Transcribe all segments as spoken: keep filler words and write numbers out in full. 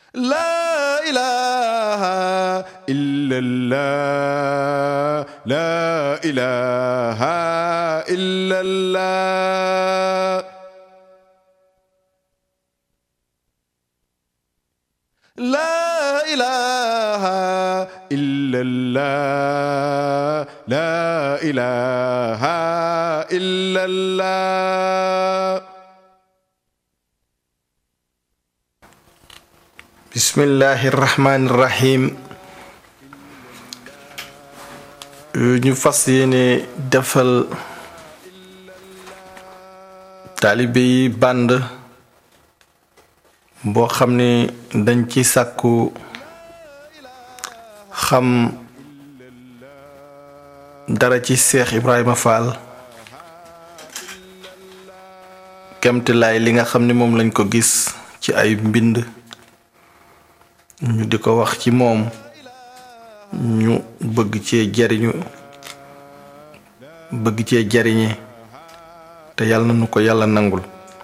لا إله إلا الله لا إله إلا الله لا إله إلا الله لا إله إلا الله bismillahi rahmaani rahim ñu fas yéene defal taalibe yi band boo xam ne dañ ci sàkku xam dara ci Cheikh Ibrahima Fall kemtilaay li nga xam ne moom lañ ko gis ci ay mbind ñu di ko wax ci moom ñu bëgg cee jariñu bëgg cee jariñe te yàlla na nu ko yàlla nangul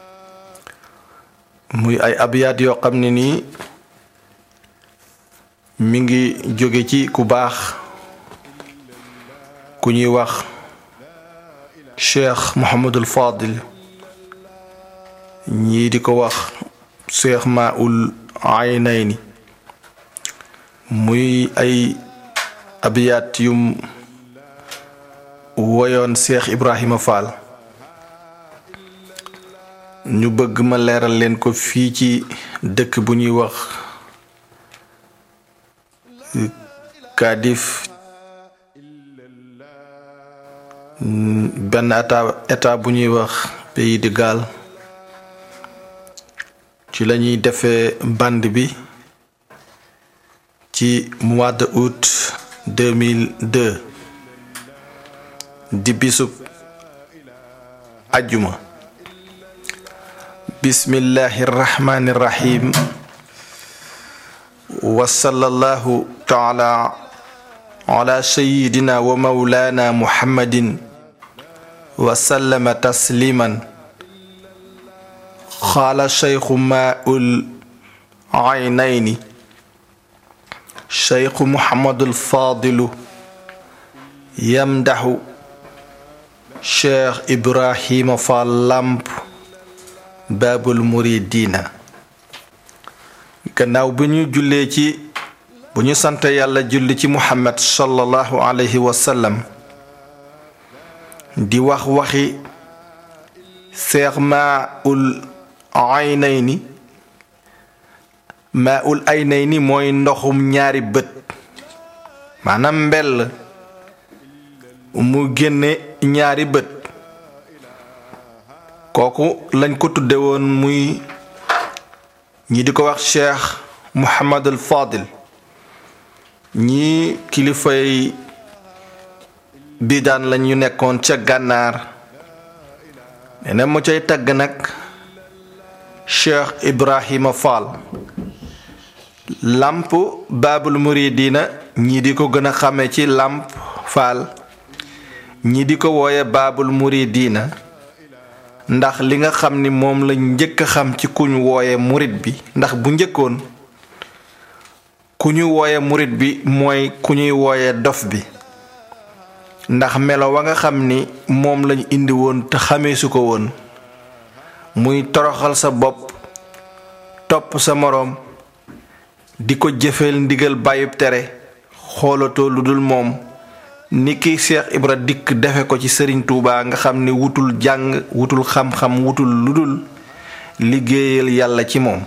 muy ay abiyaat yoo xam ne nii mi ngi jóge ci ku baax ku ñuy wax Cheikh Mouhamadul Fadil ñii di ko wax Cheikh Maoul Aynayni muy ay abiyaat yum woyoon Cheikh Ibrahima Fall ñu bëgg ma leeral leen ko fii ci dëkk bu ñuy wax Kadif benn état état bu ñuy wax Pays de Galles ci lañuy defee band bi ci mois de août deux mille deux di bisub ajjuma bismillahi rahmani rahim wa sallallahu taala ala sayyidina wa mawlana muhammadin wa sallama tasliman xaala shaykhu maa'ul aynayni Cheikh Mouhamadul Fadilu yamdaxu Cheikh Ibrahima Fall Lamp Baabul Muridiina gannaaw bu ñu jullee ci bu ñu sant yàlla julli ci Muhammad sallallahu alayhi wa sallam di wax waxi Cheikh Maoul Aynayni Maoul Aynayni mooy ndoxum ñaari bët maanaam mbell mu génne ñaari bët kooku lañ ko tudde woon muy ñi di ko wax Cheikh Mouhamadul Fadil ñii kilifay bi daan lañu nekkoon ca gànnaar nee na mu cay tagg nag Cheikh Ibrahima Fall Lamp Baabul Muridiina ñii di ko gën a xame ci Lamp Fall ñii di ko wooye Baabul Muridiina ndax li nga xam ni moom lañ njëkk a xam ci ku ñu wooye murit bi ndax bu njëkkoon ku ñu wooye murit bi mooy ku ñuy wooye dof bi ndax melo wa nga xam ni moom lañ indi woon te xamee su ko woon muy toroxal sa bopp topp sa moroom di ko jëfeel ndigal bàyyub tere xoolatoo lu dul moom ni ki Cheikh Ibra dikk defe ko ci Sëriñ Tuubaa nga xam ni wutul jàng wutul xam-xam wutul lu dul liggéeyal yàlla ci moom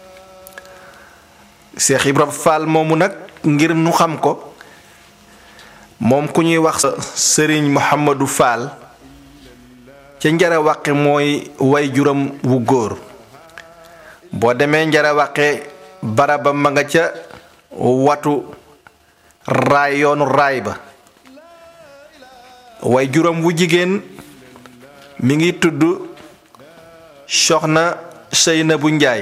Cheikh Ibra Fall moomu nag ngir nu xam ko moom ku ñuy wax Sëriñ Mouhamadou Fall ca njara waqe mooy way juram wu góor boo demee njara waqe baraba ma nga ca watu raay yoonu raay ba way juram wu jigéen mi ngi tudd Soxna Seynabu Njaay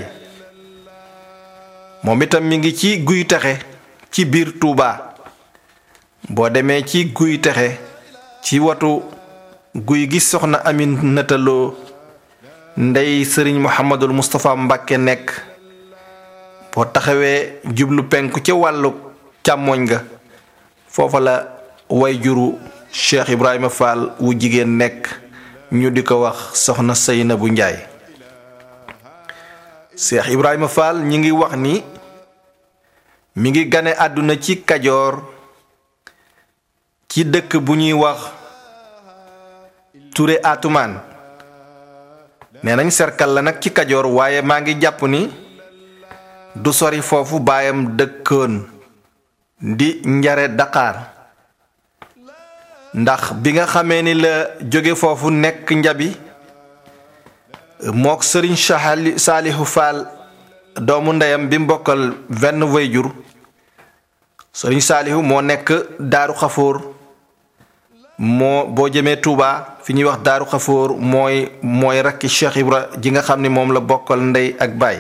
moom itam mi ngi ci guy taxe ci biir Tuuba boo demee ci guy taxe ci watu guy gi soxna Aminata Lo ndey sëriñ Mouhamadul Moustapha Mbàkke nekk boo taxawee jublu penku ca wàllu càmmoñ nga foofa la way juru Cheikh Ibrahima Fall wu jigéen nekk ñu di ko wax soxna Seynabu Njaay Cheikh Ibrahima Fall ñi ngi wax ni mi ngi gane àdduna ci Kajoor ci dëkk bu ñuy wax Touré Atumaan nee nañ serkal la nag ci Kajoor waaye maa ngi jàpp ni du sori foofu baayam dëkkoon di Njare Dakar ndax bi nga xamee ni la jóge foofu nekk Njabi mook sëriñ Saalihu Fall doomu ndeyam bi mbokkal wenn wayjur sëriñ Saalihu moo nekk Daaru Xafoor moo boo jëmee Touba fi ñuy wax Daaru Xafoor mooy mooy rakki Cheikh Ibra ji nga xam ni moom la bokkal ndey ak baay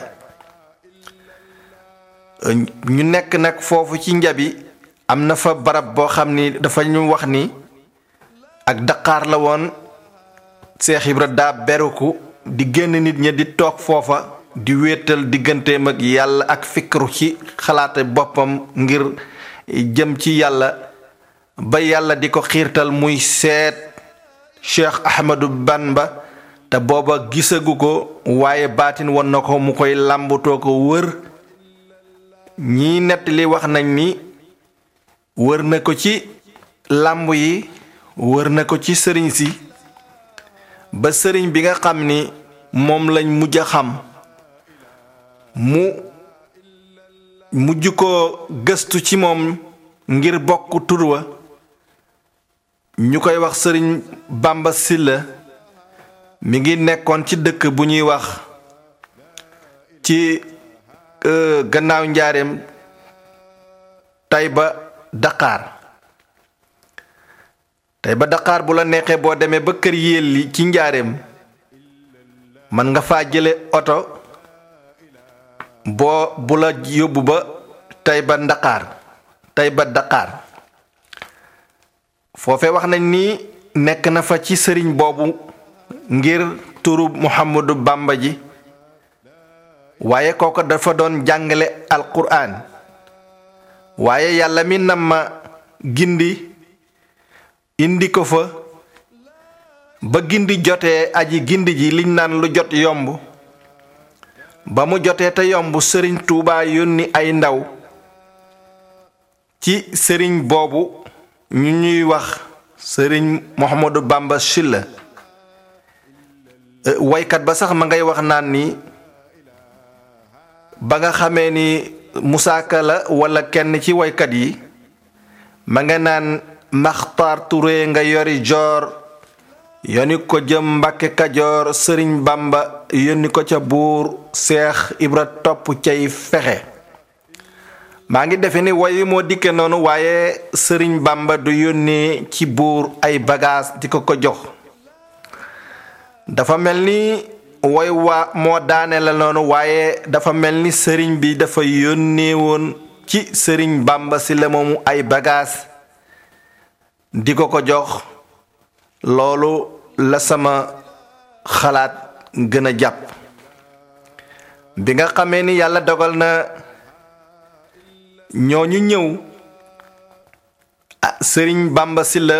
ñu nekk nag foofu ci Njabi am na fa barab boo xam ni dafa ñu wax ni ak Dakar la woon Cheikh Ibra daa beruku di génn nit ñi di toog foofa di wéetal digganteem ak yàlla ak fikru ci xalaate boppam ngir jëm ci yàlla ba yàlla di ko xiirtal muy seet Cheikh Ahmadou Bamba te booba gisagu ko waaye baatin won na ko mu koy làmbutoo ko wër ñii nettali wax nañ ni wër na ko ci làmb yi wër na ko ci sëriñ si ba sëriñ bi nga xam ni moom lañ mujj a xam mu mujj ko gëstu ci moom ngir bokk tur wa ñu koy wax sëriñ Bamba Silla mi ngi nekkoon ci dëkk bu ñuy wax ci gannaaw njaareem Tayba Dakar Tayba Dakar bu la neexee boo demee ba kër yéeli ci njaareem man nga faa jële oto boo bu la yóbbu ba Tayba Dakar Tayba Dakar foofee wax nañ ni nekk na fa ci sëriñ boobu ngir turu Muhammadu Bamba ji waaye kooko dafa doon jàngale alquran waaye yàlla mi nam ma gindi indi ko fa ba gindi jotee aji gindi ji liñ naan lu jot yomb ba mu jotee te yomb sëriñ Tuubaa yónni ay ndaw ci sëriñ boobu ñu ñuy wax sëriñ Muhammadu Bamba Silla waykat ba sax ma ngay wax naan ni ba nga xamee ni Musaa Ka la walla kenn ci waykat yi ma nga naan Maxtaar Ture nga yori joor yónni ko jëm Mbàkke Kajoor sëriñ Bamba yónni ko ca buur Seex Ibra topp cay fexe maa ngi defe ni woy wi moo dikke noonu waaye sëriñ Bamba du yónnee ci buur ay bagaas di ko ko jox dafa mel ni woy waa moo daane la noonu waaye dafa mel ni sëriñ bi dafa yónnee woon ci sëriñ Bamba si la moomu ay bagaas di ko ko jox loolu la sama xalaat gën a jàpp bi nga xamee ni yàlla dogal na ñooñu ñëw ah sëriñ Bamba Silla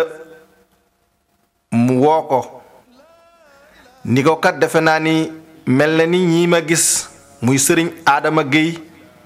mu woo ko ni ko kat defe naa ni mel na ni ñii ma gis muy sëriñ Adama Gueye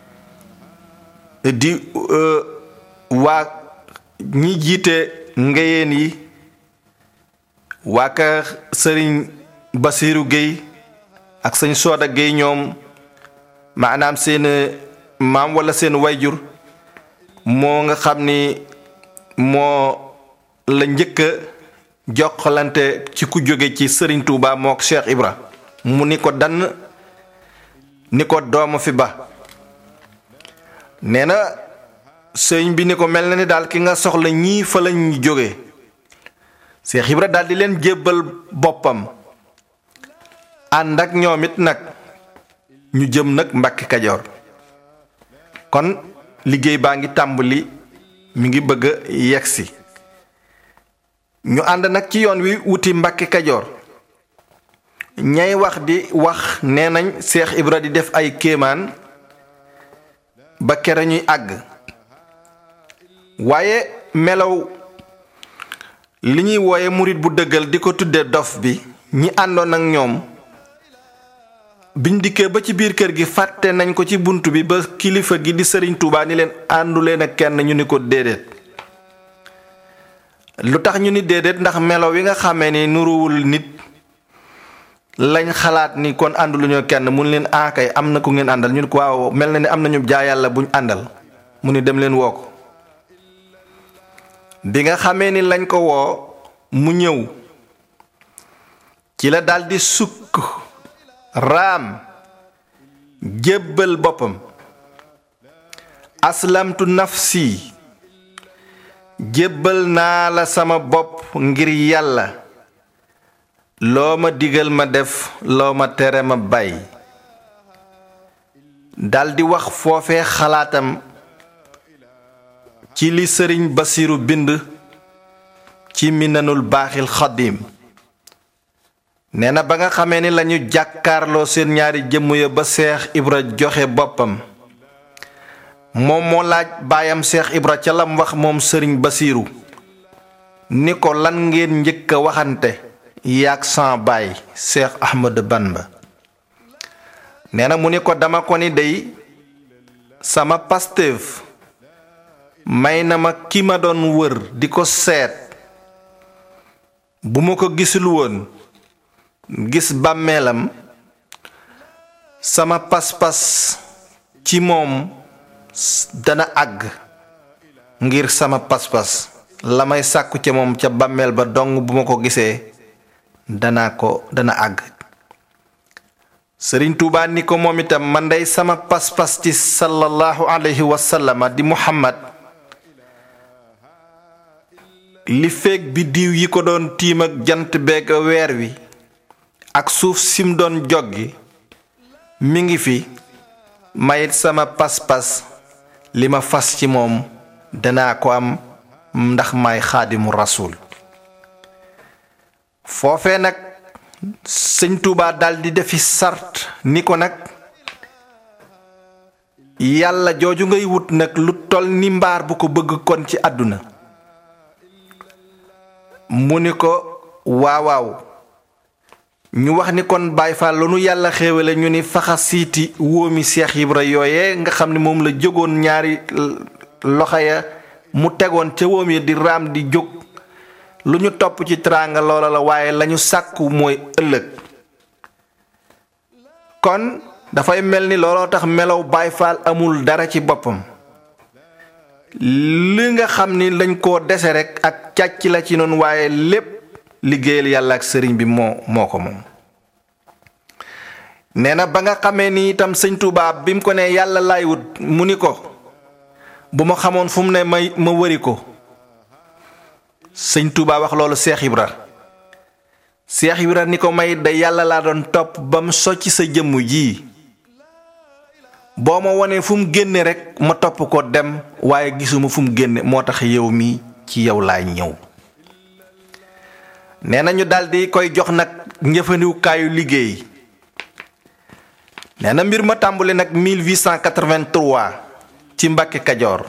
di waa ñi jiite ngéyeen yi waa ka sëriñ Basiiru Gueye ak sëñ Sooda Gueye ñoom maanaam seen maam walla seen wayjur moo nga xam ni moo la njëkk a jokkalante ci ku jóge ci sëriñ Touba mook Cheikh Ibra mu ni ko dann ni ko dooma fi ba nee na sëriñ bi ni ko mel na ni daal ki nga soxla ñii fa lañ jóge Cheikh Ibra daal di leen jébbal boppam ànd ak ñoom it nag ñu jëm nag Mbàkke Kajoor kon liggéey baa ngi tàmbali mi ngi bëgg a yegsi ñu ànd nag ci yoon wi wuti Mbàkke Kajoor ñay wax di wax nee nañ Cheikh Ibra di def ay kéemaan ba kere ñuy àgg waaye melaw li ñuy wooye murit bu dëggal di ko tudde dof bi ñi àndoon ak ñoom biñ dikkee ba ci biir kër gi fàtte nañ ko ci bunt bi ba kilifa gi di Sëriñ Tuubaa ni leen àndu leen ak kenn ñu ni ko déedéet lu tax ñu ni déedéet ndax melaw wi nga xamee ni nuruwul nit lañ xalaat ni kon ànduluñoo kenn mun leen aakay am na ku ngeen àndal ñu ni ko waaw mel na ni am nañu jaay yàlla buñ àndal mu ni dem leen woo ko bi nga xamee ni lañ ko woo mu ñëw ci la daldi sukk raam jébbal boppam aslamtu nafsi jébbal naa la sama bopp ngir yàlla loo ma digal ma def loo ma tere ma bàyyi daldi wax foofee xalaatam ci li sëriñ Basiru bind ci minanul baaxil xadim nee na ba nga xamee ni lañu jàkkaarloo seen ñaari jëmm ya ba Seex Ibra joxe boppam moom moo laaj baayam Seex Ibra ca lam wax moom sëriñ Basiru ni ko lan ngeen njëkk a waxante yaag san baay Seex Ahmadu Bamba nee na mu ni ko dama ko ni dey sama Pastef may na ma ki ma doon wër di ko seet bu ma ko gisul woon gis bàmmeelam sama pas-pas ci moom dana àgg ngir sama pas-pas la may sàkku ca moom ca bàmmeel ba dong bu ma ko gisee dana ko dana àgg Sëriñ Tuubaa ni ko moom itam man dey sama pas-pas ci sallallahu alayhi wa sallam di Muhammad li feeg bi diw yi ko doon tiim ak jant beeg weer wi ak suuf sim doon joggi mi ngi fi mayit sama pas-pas li ma fas ci moom danaa ko am ndax may xaadimu rasul foofee nag sëñ Tuubaa daldi defi sart ni ko nag yàlla jooju ngay wut nag lu toll ni mbaar bu ko bëgg kon ci àdduna mu ni ko waaw waaw ñu wax ni kon Baay Faal lu nu yàlla xéewale ñu ni faxa siiti wóomi Seex Ibra yooye nga xam ne moom la jógoon ñaari loxo ya mu tegoon ca wóom ya di raam di jóg lu ñu topp ci teraanga loola la waaye lañu sàkku mooy ëllëg kon dafay mel ni looloo tax melow Baay Faal amul dara ci boppam li nga xam ni lañ koo dese rekk ak càcc la ci noonu waaye lépp liggéeyal yàlla ak sëriñ bi moo moo ko moom nee na ba nga xamee ni itam sëñ Tuubaa bi mu ko ne yàlla laay wut mu ni ko bu ma xamoon fu mu ne may ma wëri ko sëñ Tuubaa wax loolu Seex Ibra Seex Ibra ni ko may da yàlla laa doon topp ba mu socc sa jëmm ji boo ma wonee fu mu génne rekk ma topp ko dem waaye gisuma fu mu génne moo tax yow mi ci yow laay ñëw nee na ñu daldi koy jox nag njëfandikukaayu liggéey nee na mbir ma tàmbali nag mille huit cent quatre-vingt-trois ci Mbàkke Kajoor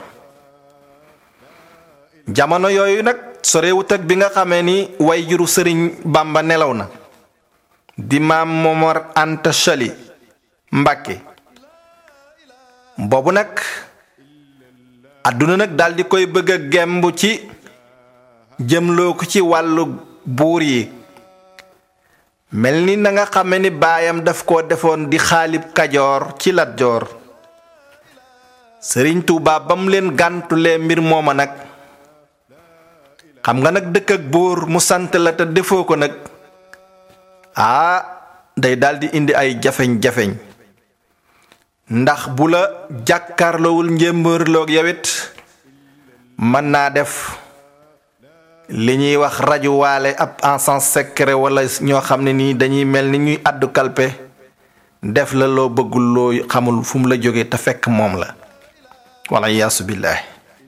jamono yooyu nag sorewut ak bi nga xamee ni way juru sëriñ Bàmba nelaw na di maam Momar Anta Sali Mbàkke boobu nag àdduna nag daldi koy bëgg a gemb ci jëmloo ko ci wàllu buur yi mel ni na nga xame ni baayam daf ko defoon di xaalib Kajoor ci Lat Joor Sëriñ Tuubaa ba mu leen gàntulee mbir mooma nag xam nga nag dëkk ak buur mu sant la te defoo ko nag aa day daldi indi ay jafeñ-jafeñ ndax bu la jàkkaarloowul njémbërloog yawit mën naa def li ñuy wax rajuwaale ab encens secret wala ñoo xam ne nii dañuy mel ni ñuy àddu kalpe def la loo bëggul loo xamul fu mu la jóge te fekk moom la wala yaasu billaahi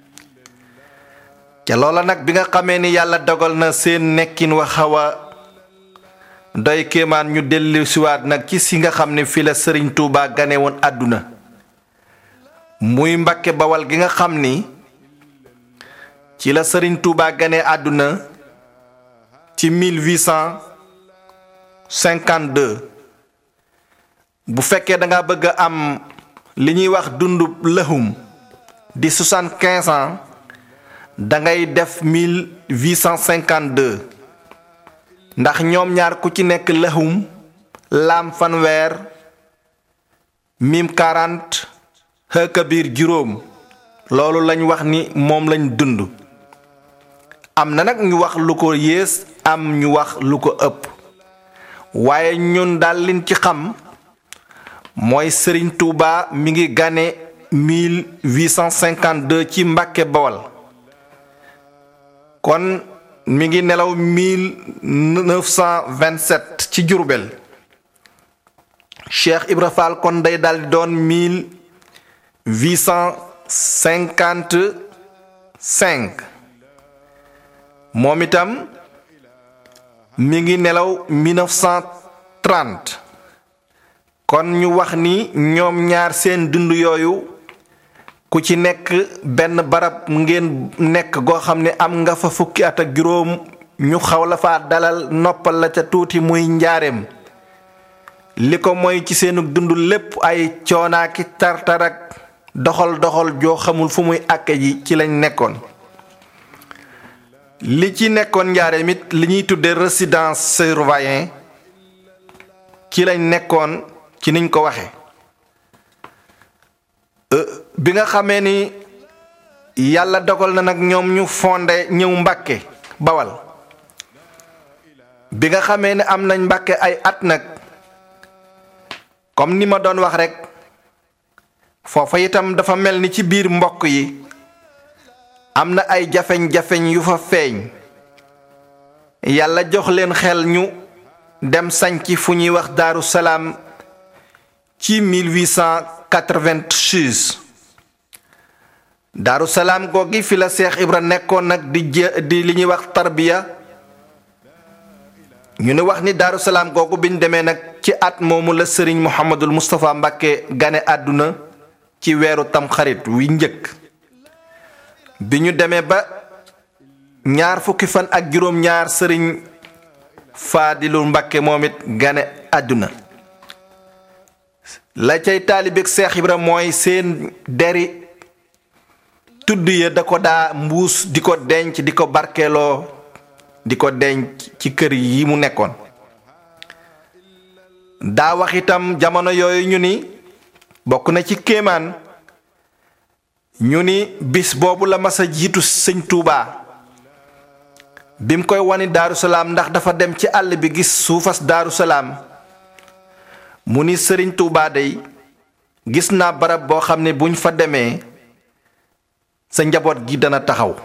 ca loola nag bi nga xamee ni yàlla dogal na seen nekkin wa xaw a doy kéemaan ñu dellu siwaat nag ci si nga xam ne fi la sëriñ Tuubaa gane woon àdduna muy Mbàkke Bawal gi nga xam ni ci la Sëriñ Tuubaa gane àdduna ci mille huit cent cinquante-deux bu fekkee da nga bëgg a am li ñuy wax dundu lëhum di soixante-quinze ans da ngay def mille huit cent cinquante-deux ndax ñoom ñaar ku ci nekk lëhum laam fanweer mim quarante ha kabir juróom loolu lañ wax ni moom lañ dund am na nag ñu wax lu ko yées am ñu wax lu ko ëpp waaye ñun daal liñ ci xam mooy Sëriñ Tuubaa mi ngi gane mille huit cent cinquante-deux ci Mbàkke Bawal kon mi ngi nelaw mille neuf cent vingt-sept ci Jurbel Cheikh Ibra Fall kon day daldi doon mille huit cent cinquante-cinq moom itam mi ngi nelaw mille neuf cent trente kon ñu wax ni ñoom ñaar seen dund yooyu ku ci nekk benn barab ngeen nekk goo xam ne am nga fa fukki at ak juróom ñu xaw la fa dalal noppal la ca tuuti muy njaareem li ko mooy ci seenu dund lépp ay coonaaki tartarak doxal doxal joo xamul fu muy àkke ji ci lañ nekkoon li ci nekkoon njaareem it li ñuy tudde résidence surveillée ci lañ nekkoon ci niñ ko waxe bi nga xamee ni yàlla dogal na nag ñoom ñu fondé ñëw Mbàkke Bawal bi nga xamee ne am nañ Mbàkke ay at nag comme ni ma doon wax rek foofa itam dafa mel ni ci biir mbokk yi am na ay jafeñ-jafeñ yu fa feeñ yàlla jox leen xel ñu dem sañci fu ñuy wax Daaru Salaam ci mille huit cent quatre-vingt-seize Daaru Salaam googi fi la Seex Ibra nekkoon nag di di li ñuy wax tarbiya ñu ne wax ni Daaru Salaam googu biñ demee nag ci at moomu la Sëriñ Muhammadul Moustapha Mbàkke gane àdduna ci weeru tamxarit wi njëkk bi ñu demee ba ñaar fukki fan ak juróom ñaar Sëriñ Faadilu Mbàkke moom it gane àdduna la cay taalibeek Seex Ibra mooy seen deri tudd ya da ko daa mbuus di ko denc di ko barkeeloo di ko denc ci kër yi mu nekkoon daa wax itam jamono yooyu ñu ni bokk na ci kéemaan ñu ni bis boobu la masa jiitu sëñ Tuubaa bi mu koy wani Daaru Salaam ndax dafa dem ci àll bi gis suufas Daaru Salaam mu ni Sëriñ Tuubaa day gis naa barab boo xam ne buñ fa demee sa njaboot gi dana taxaw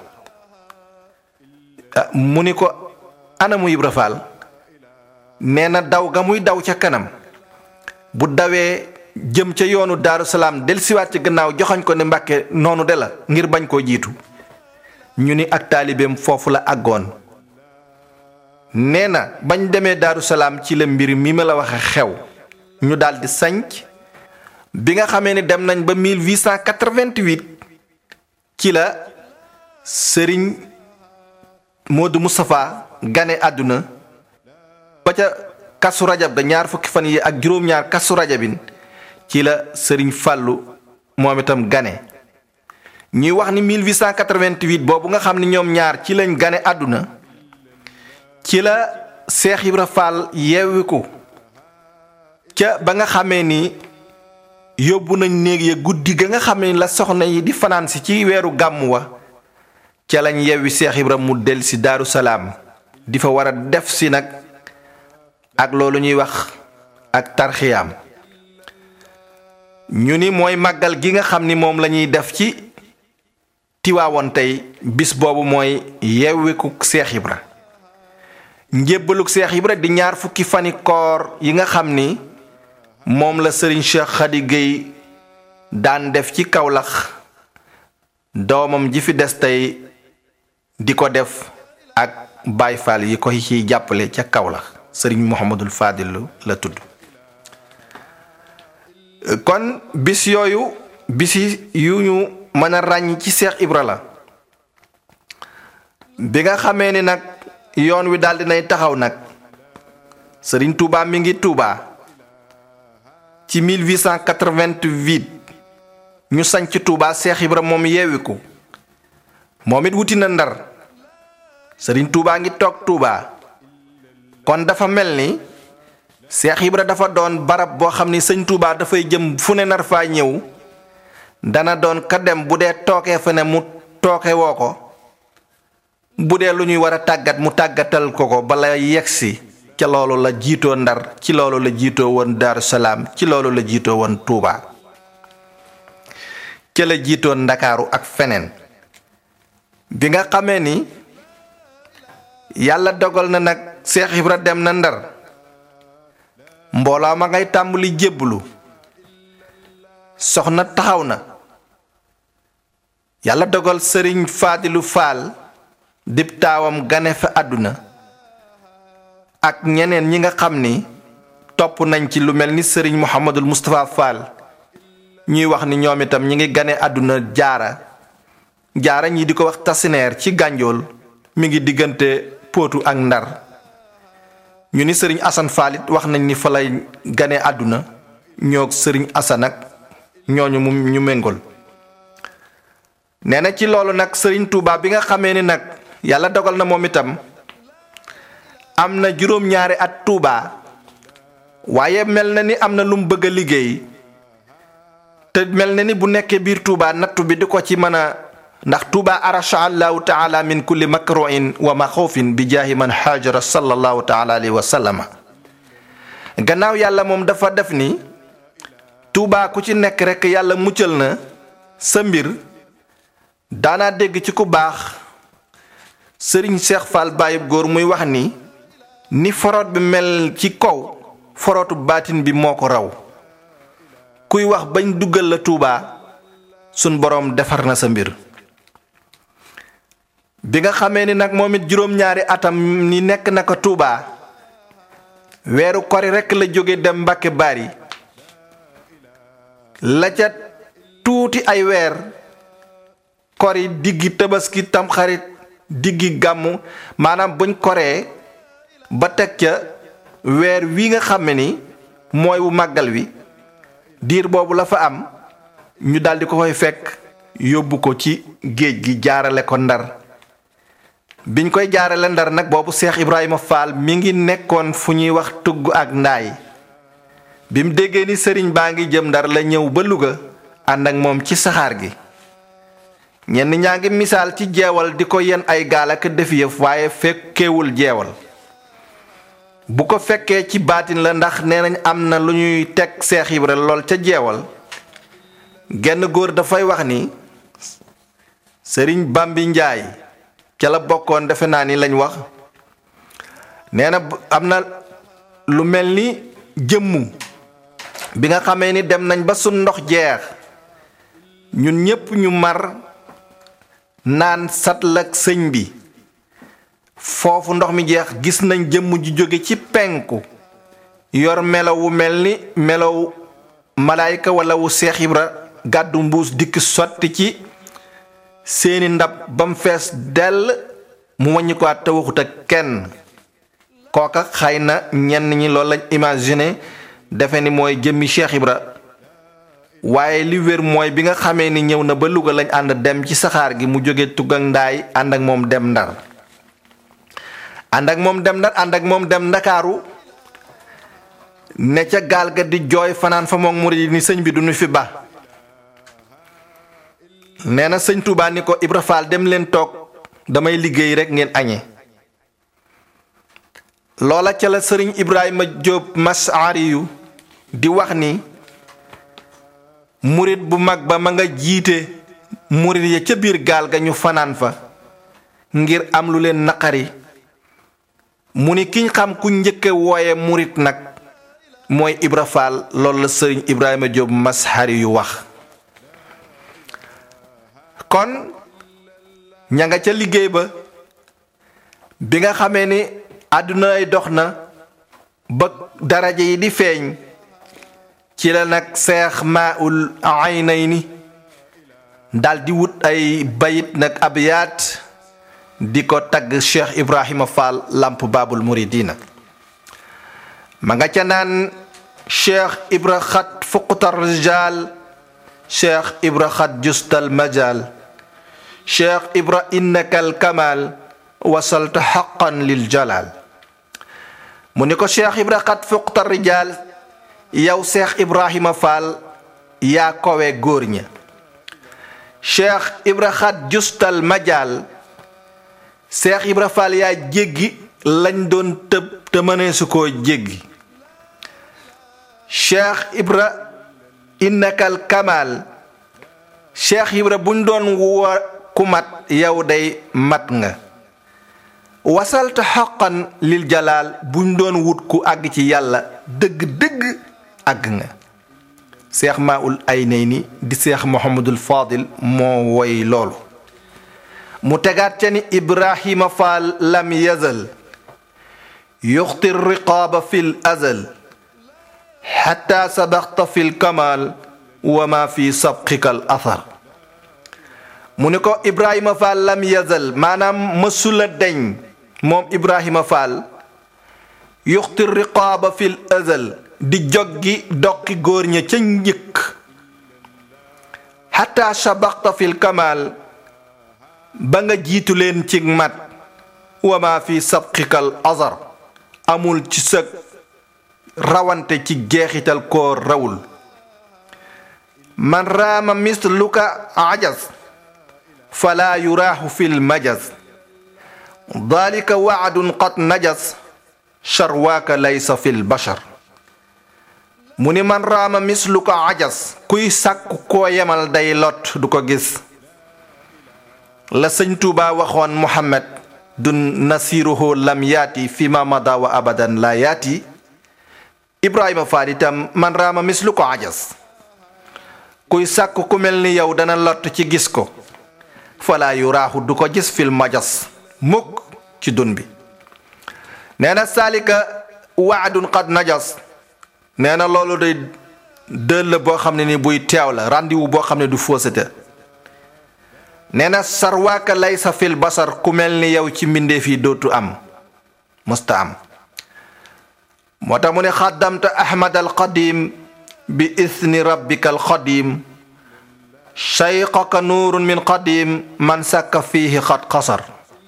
mu ni ko anamu Ibra Faal nee na daw ga muy daw ca kanam bu dawee jëm ca yoonu Daaru Salaam delsiwaat ci gannaaw joxoñ ko ne Mbàkke noonu de la ngir bañ koo jiitu ñu ni ak taalibeem foofu la àggoon nee na bañ demee Daaru Salaam ci la mbir mi ma la waxe xew ñu daldi sanc bi nga xamee ni dem nañ ba mille huit cent quatre-vingt-huit ci la Sëriñ Moodu Moustapha gane àdduna ba ca Kazu Rajab da ñaar fukki fan yi ak juróom-ñaar Kazu Rajabin ci la Sëriñ Fàllu moom itam gane ñuy wax ni mille huit cent quatre-vingt-huit boobu nga xam ni ñoom ñaar ci lañ gane àdduna ci la Seex Ibra Faal yeewiku ca ba nga xamee ni yóbbu nañ néeg ya guddi ga nga xam ne la soxna yi di fanaan si ci weeru gàmm wa ca lañ yewwi Seex Ibra mu del si Daaru Salaam di fa war a def si nag ak loolu ñuy wax ak tarxiyaam ñu ni mooy màggal gi nga xam ni moom lañuy def ci Tiwaawoon tey bis boobu mooy yewwiku Seex Ibra njébbaluk Seex Ibra di ñaar fukki fani koor yi nga xam ni moom la Sëriñ Cheikh Khady Gueye daan def ci Kawlax doomam ji fi des tey di ko def ak Baay Faal yi ko ciy jàppale ca Kawlax Sëriñ Muhammadul Faadilu la tudd kon bis yooyu bisi yu ñu mën a ràññ ci Cheikh Ibra la bi nga xamee ni nag yoon wi daldi nay taxaw nag Serigne Touba mi ngi Touba ci mille huit cent quatre-vingt-huit ñu sanc Touba Cheikh Ibra moom yeewiku moom it wuti na Ndar Serigne Touba ngi toog Touba kon dafa mel ni Cheikh Ibra dafa doon barab boo xam ni sëñ Touba dafay jëm fu ne nar faa ñëw dana doon ka dem bu dee tookee fa ne mu tooke woo ko bu dee lu ñuy war a tàggat mu tàggatal ko ko bala yegsi ca loolu la jiitoo Ndar ci loolu la jiitoo woon Daaru Salaam ci loolu la jiitoo woon Touba ca la jiitoo Ndakaaru ak feneen bi nga xamee ni yàlla dogal na nag Cheikh Ibra dem na Ndar mbooloo ma ngay tàmbali jébbulu soxna taxaw na yàlla dogal sëriñ Faadilu Faal dib taawam gane fa àdduna ak ñeneen ñi nga xam ni topp nañ ci lu mel ni sëriñ Mouhamadul Moustapha Fall ñuy wax ni ñoom itam ñi ngi gane àdduna jaara jaara ñi di ko wax tasineer ci gànjool mi ngi diggante Póotu ak Ndar ñu ni sëriñ Asan Fall it wax nañ ni fa lay gane àdduna ñoog sëriñ Asan ak ñooñu mu ñu méngol nee na ci loolu nag sëriñ Touba bi nga xamee ni nag yàlla dogal na moom itam am na juróom-ñaari at Touba waaye mel na ni am na lu mu bëgg a liggéey te mel na ni bu nekkee biir Touba nattu bi di ko ci mën a ndax Touba arasha allahu taala min kulli makruin wa maxoofin bi jaahi man haajara sallallahu taala alayhi wa sallama gannaaw yàlla moom dafa def ni Touba ku ci nekk rekk yàlla muccal na sa mbir daanaa dégg ci ku baax sëriñ Cheikh Fall Bayib góor muy wax ni ni foroot bi mel ci kaw forootu baatin bi moo ko raw kuy wax bañ duggal la Touba sun boroom defar na sa mbir bi nga xamee ni nag moom it juróom-ñaari atam ni nekk na ko Touba weeru kori rekk la jóge dem Mbàkke Bari la ca tuuti ay weer kori diggi tabaski tamxarit diggi gàmmu maanaam buñ koree ba teg ca weer wi nga xam ni mooy wu màggal wi diir boobu la fa am ñu daldi ko koy fekk yóbbu ko ci géej gi jaarale ko Ndar biñ koy jaarale Ndar nag boobu Cheikh Ibrahima Fall mi ngi nekkoon fu ñuy wax tugg ak ndaay bi mu déggee ni sëriñ baa ngi jëm Ndar la ñëw ba Louga ànd ak moom ci saxaar gi ñenn ñaa ngi misaal ci jeewal di ko yen ay gaal ak def yëf waaye fekkeewul jeewal bu ko fekkee ci baatin la ndax nee nañ am na lu ñuy teg Cheikh Ibra lool ca jeewal genn góor dafay wax ni sëriñ Bambi Njaay ca la bokkoon defe naa ni lañ wax nee na am na lu mel ni jëmmu bi nga xamee ni dem nañ ba su ndox jeex ñun ñépp ñu mar naan satlak sëñ bi foofu ndox mi jeex gis nañ jëmm ju jóge ci penku yor melaw wu mel ni melaw malaayka wala wu Seex Ibra gàddu mbuus dikk sotti ci seeni ndab bam fees dell mu wàññi ko te waxut ak kenn kooka xëy na ñenn ñi loolu lañ imaginer defe ni mooy jëmmi Cheikh Ibra waaye li wér mooy bi nga xamee ni ñëw na ba Louga lañ ànd dem ci saxaar gi mu jóge tugg ak ndaay ànd ak moom dem Ndar ànd ak moom dem Ndar ànd ak moom dem Ndakaaru ne ca gaal ga di jooy fanaan fa moom murid ni sëñ bi du ñu fi ba nee na sëñ Touba ni ko Ibra Fall dem leen toog damay liggéey rekk ngeen añe loola ca la sëriñ Ibrahima Diop Mas'ari yu di wax ni murit bu mag ba ma nga jiite murit ya ca biir gaal ga ñu fanaan fa ngir am lu leen naqari mu ni kiñ xam ku njëkke wooye murit nag mooy Ibra Fall loolu la sëriñ Ibrahima Diop Mas'ari yu wax kon ña nga ca liggéey ba bi nga xamee ni àdduna ay dox na ba daraja yi di feeñ ci la nag seex Maa'ul Aynayni daldi wut ay bayit nag abyaat di ko tagg Cheikh Ibrahima Fall Lamp Babul Muridina ma nga ca naan Cheikh Ibra xat fuqtar rijal Cheikh Ibra xat justal majal Cheikh Ibra innakal kamal wasalta haqqan lil jalal mu ni ko Cheikh Ibra xat fuqtar rijal yow Cheikh Ibrahima Fall yaa kowe góor ña Cheikh Ibra xat justal majal Cheikh Ibra Fall yaa jéggi lañ doon tëb te mënee su koo jéggi Cheikh Ibra innakal kamal Cheikh Ibra buñ doon wa ku mat yow day mat nga wasalta haqqan lil jalal buñ doon wut ku àgg ci yàlla dëgg-dëgg àgg nga Cheikh Maoul Aynayni di Cheikh Mouhamadul Fadil moo woy loolu mu tegaat ca ni Ibrahima Fall lam yazal yuxti riqaaba fil azal xatta sabaxta fil kamal wa ma fi sabqikal athar mu ni ko Ibrahima Fall lam yazal maanaam mësula deñ moom Ibrahima Fall yuxti riqaaba fil azal di joggi doqi góor ña ca njëkk xatta sabaxta fil kamal ba nga jiitu leen ci mat wa ma fi sabqikal azar amul ci sëg rawante ci jeexital koo rawul man raama misluka ajaz fala yuraahu fil majaz dalika waadun qad najas sharwaaka laysa fil bashar mu ni man raama misluka ajaz kuy sàkku koo yemal day lot du ko gis la sëñ Tuuba waxoon Muhammad dun nasiruhu lam yaati fi ma mada wa abadan la yaati Ibrahima Fall itam man raama mislu ko ajas kuy sàkk ku mel ni yow dana lott ci gis ko falaa yu raaxu du ko gis fil majas mukk ci dun bi nee na saalika waadun qad najas nee na loolu day dëll boo xam ne ni buy teew la rendez-vous boo xam ne du fausseté nee na sarwaaka laysa fil basar ku mel ni yow ci mbindeef yi dootu am musta am moo tax mu ne xaddamta ahmad al qadim bi isni rabbika al qadim shayqaka nuurun min qadim man sàkka fiihi xat xasar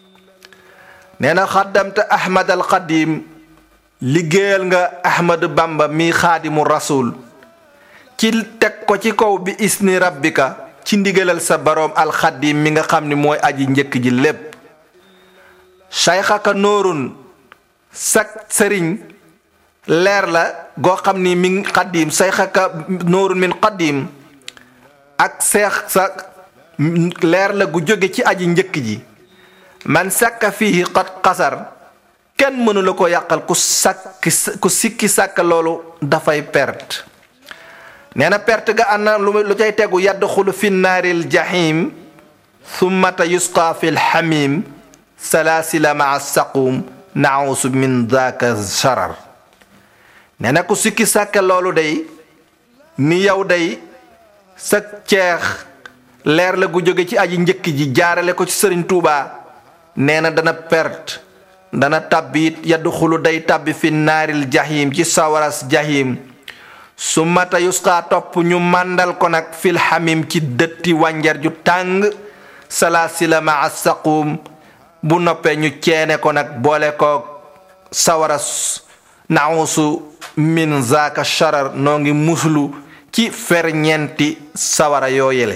nee na xaddamta ahmad al qadim liggéeyal nga ahmad bamba mi xaadimu rasul ci teg ko ci kaw bi isni rabbika ci ndigalal sa boroom alxadim mi nga xam ni mooy aji njëkk ji lépp shaykhaka nóorun sak sëriñ leer la goo xam ni mi xadim shaykhaka nóorun min xadim ak seex sa leer la gu jóge ci aji njëkk ji man sàkka fii xat xasar kenn mënu la ko yàqal ku sàkki ku sikki sàkk loolu dafay perte nee na perte ga ànd na lu cay tegu yadxulu fi naaril jahim summata yusqa fi lxamim salaasila maa saqum nausu min daaka sharar nee na ku sikki sàkk loolu day ni yow day sa ceex leer la gu jóge ci aji njëkk ji jaarale ko ci sëriñ Tuuba nee na dana perte dana tàbbi it yadxulu day tàbbi fi naaril jahim ci sawaras jahim su mata yusqa topp ñu màndal ko nag fil xamim ci dëtti wànjar ju tàng salaasila maa saqum bu noppee ñu ceene ko nag boole ko sawara nausu min zaaka sharar noo ngi muslu ci ferñeenti sawara yoo yele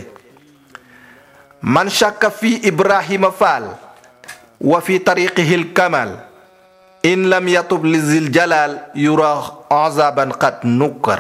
man shakka fi Ibrahima Fall wa fi tariqihil kamal in lam yatub li zil jalal yura azaban qad nukkar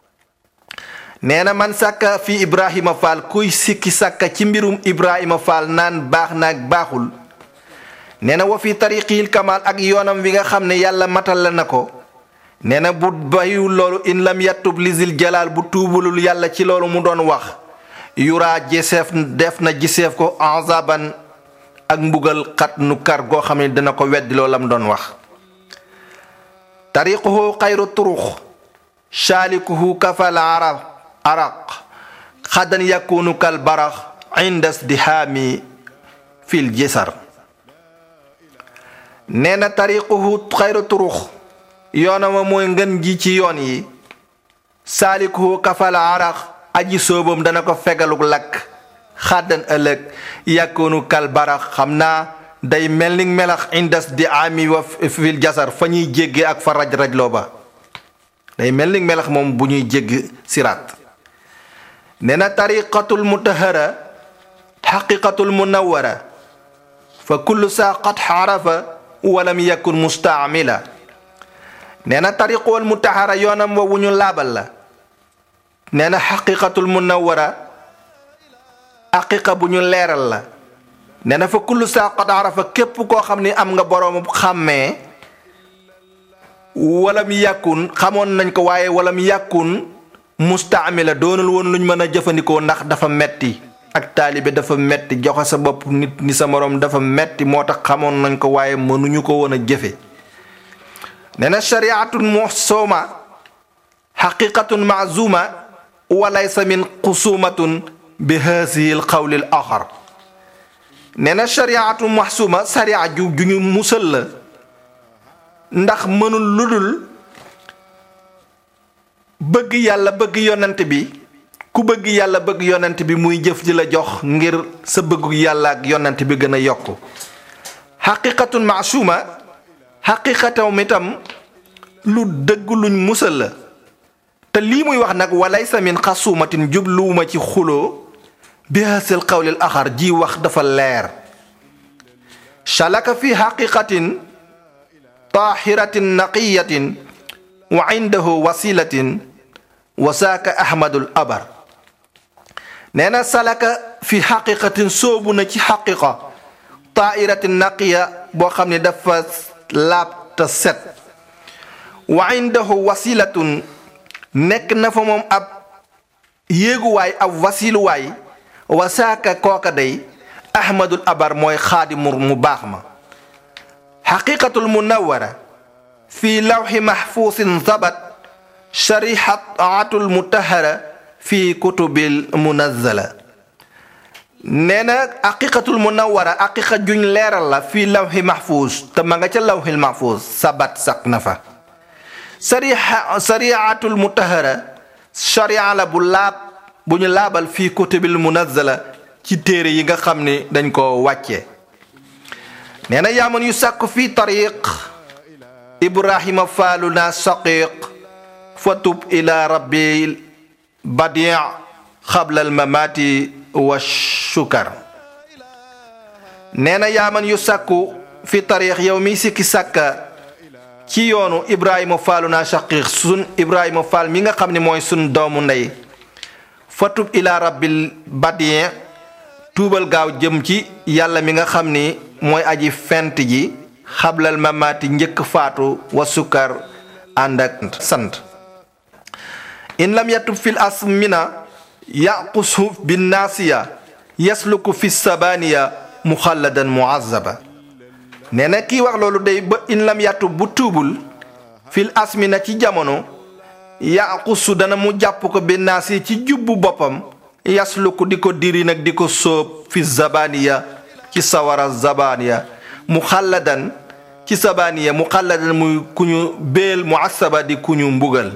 nee na man sàkka fi Ibrahima Fall kuy sikki sàkka ci mbirum Ibrahima Fall naan baax naag baaxul nee na wa fi tariqihil kamal ak yoonam wi nga xam ne yàlla matal la na ko nee na bu bayu loolu in lam yatub li zil jalal bu tuubulul yàlla ci loolu mu doon wax yura giseef def na giseef ko azaban ak mbugal xat nu kar goo xam ne dina ko weddi loolam doon wax tariquhu xayru turux shaalikuhu kafal araq araq xadan yakunu kal barax inda sdihaami fil jisar nee na tariquhu xayru turux yoonam wa mooy ngën ji ci yoon yi saalikuhu kafala arax aji soobam dana ko fegaluk lakk xaddan ëllëg yàkkoonu kal barax xam naa day mel ni melax indas di ami wa fil jasar fa ñuy jégge ak fa raj rajloo ba day mel ni melax moom bu ñuy jégg siraat nee na tariqatul mutahara xaqiqatul munawara fa kullu saa qad xarafa walam yakun mustaamila nee na tariqul mutahara yoonam wa wu ñu laabal la nee na xaqiqatul munawara xaqiqa bu ñu leeral la nee na fa kullu saa qad arafa képp koo xam ni am nga boroom xàmmee walam yàkkun xamoon nañ ko waaye walam yàkkun mustaamila doonul woon luñ mën a jëfandikoo ndax dafa metti ak taalibe dafa metti joxe sa bopp nit ni sa moroom dafa metti moo tax xamoon nañ ko waaye mënuñu ko woon a jëfe nee na shariatun muhsuma xaqiqatun maazuma walaysa min xusumatun bi haasihi l qawli l axar nee na shariatu mahsuma sharia ju ju ñu musal la ndax mënul ludul bëgg yàlla bëgg yonent bi ku bëgg yàlla bëgg yonent bi muy jëf ji la jox ngir sa bëggu yàlla ak yonent bi gën a yokku xaqiqatun mahsuma xaqiqatam itam lu dëgg luñ musal la te lii muy wax nag walaysa min xasumatin jubluwuma ci xuloo bi hasil qawlil axar ji wax dafa leer shalaka fi xaqiqatin taahiratin naqiyatin wa indahu wasilatin wa saaka ahmadul abar nee na salaka fi xaqiqatin soobu na ci xaqiqa taahiratin naqiya boo xam ne dafa laab te set wa indahu wasilatun nekk na fa moom ab yéeguwaay ab wasiluwaay wasaaka kooka day ahmadul abar mooy xaadimur mu baax ma xaqiqatul munawara fi lawxi mahfuusin zabat sharihatul mutahara fi kutubil munazzala nee na xaqiqatul munawara xaqiqa juñ leeral la fi lawxi mahfuus te ma nga ca lawxil mahfuus sabat sax na fa sariha sariatul mutahara sharia la bu laab bu ñu laabal fii kutubil munazzala ci téere yi nga xam ne dañ ko wàcce nee na yaaman yu sàkk fii tariq ibrahima faaluna saqiq fatub ila rabbil badi xabla al mamati wa shukar nee na yaaman yu sàkku fi tariq yow mi sikki sàkka ci yoonu ibrahima faaluna saqiq sun ibrahima faal mi nga xam ne mooy sun doomu ndey fatub ila rabbil badi tuubal gaaw jëm ci yàlla mi nga xam ni mooy aji fent ji xablal mamaati njëkk faatu wa sukkar ànd ak sant in lam yatub fil asmina yaqusu bin naasiya yasluku fi sabaniya muxalladan muazaba nee na kii wax loolu day ba in lam yatub bu tuubul fil asmina ci jamono yaqusu dana mu jàpp ko bin naasiya ci jubbu boppam yasluku di ko diri nag di ko sóob fi zabaniya ci sawara zabaniya muxalladan ci sabaniya muxalladan muy ku ñu béel muasaba di ku ñu mbugal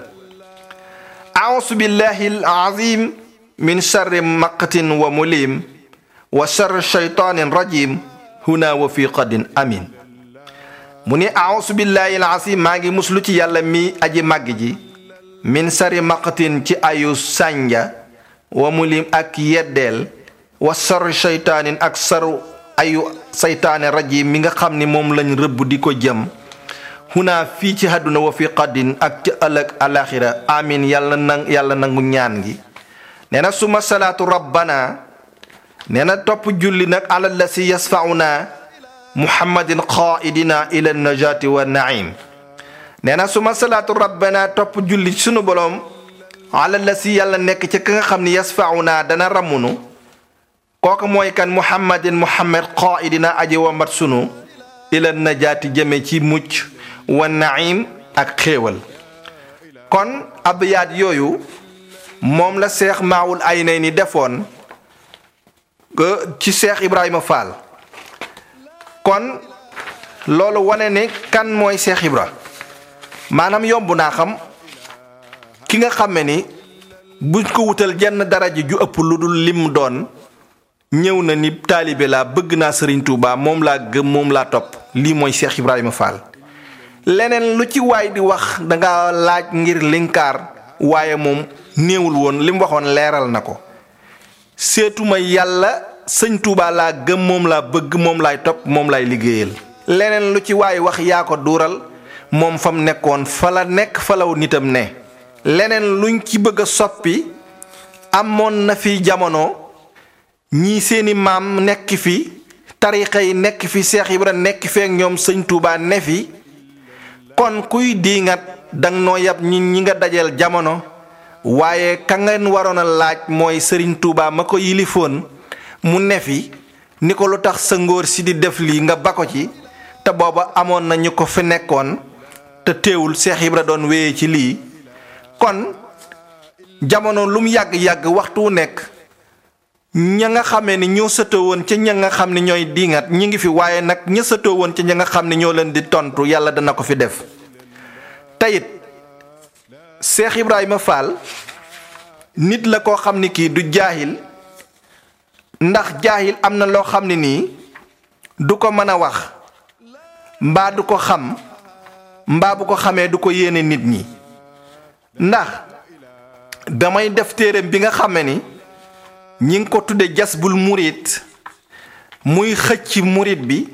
ausu billahi al azim min charri maqtin wa mulim wa charri shaytanin rajim huna wa fi qadin amin mu ni ausu billahi al azim maa ngi muslu ci yàlla mi aji màgg ji min charri maqtin ci ayu sànja wa mulim ak yeddeel wa charri shaytanin ak saru ayu saytaane rajim mi nga xam ni moom lañ rëbb di ko jëm huna fii ci àdduna wa fi qaddin ak ci ëllëg alaxira amin yàlla nang yàlla nangu ñaan gi nee na suma salaatu rabbana nee na topp julli nag alalla si yasfauna muhammadin qaidina ila najati wa naim nee na suma salaatu rabbana topp julli sunu boroom alalla si yàlla nekk ci ka nga xam ni yasfauna dana ramunu kooku mooy kan muhammadin muhammad qaidina aji wambat sunu ila najaati jëme ci mucc wa naim ak xéewal kon abyaat yooyu moom la seex maawul ay nay ni defoon ci Cheikh Ibrahima Fall kon loolu wane ne kan mooy Cheikh Ibra maanaam yomb naa xam ki nga xame ni buñ ko wutal jenn daraja ju ëpp lu dul lim doon ñëw na ni taalibe laa bëgg naa Serigne Touba moom laa gëm moom laa topp lii mooy Cheikh Ibrahima Fall leneen lu ci waay di wax danga laaj ngir linkaar waaye moom néewul woon li mu waxoon leeral na ko seetuma yàlla sëñ Touba laa gëm moom laa bëgg moom laay topp moom laay liggéeyal leneen lu ci waay wax yaa ko duural moom fam nekkoon fa la nekk falaw nitam ne leneen luñ ci bëgg a soppi amoon na fi jamono ñii seeni maam nekk fi tarixa yi nekk fi Cheikh Ibra nekk fi ak ñoom sëñ Touba ne fi kon kuy diingat dang noo yab ñi ñi nga dajeel jamono waaye ka ngeen waroon a laaj mooy Serigne Touba ma ko yilifoon mu ne fi ni ko lu tax sa ngóor si di def lii nga ba ko ci te booba amoon na ñu ko fi nekkoon te teewul Cheikh Ibra doon wéyee ci lii kon jamono lu mu yàgg-yàgg waxtu wu nekk ña nga xamee ni ñoo sëtoo woon ca ña nga xam ne ñooy diingat ñi ngi fi waaye nag ña sëtoo woon ca ña nga xam ne ñoo leen di tontu yàlla dana ko fi def teyit Cheikh Ibrahima Fall nit la koo xam ni kii du jaahil ndax jaahil am na loo xam ne nii du ko mën a wax mbaa du ko xam mbaa bu ko xamee du ko yéene nit ñi ndax damay def téereem bi nga xame ni ñi ngi ko tudde jasbul murit muy xëcc murit bi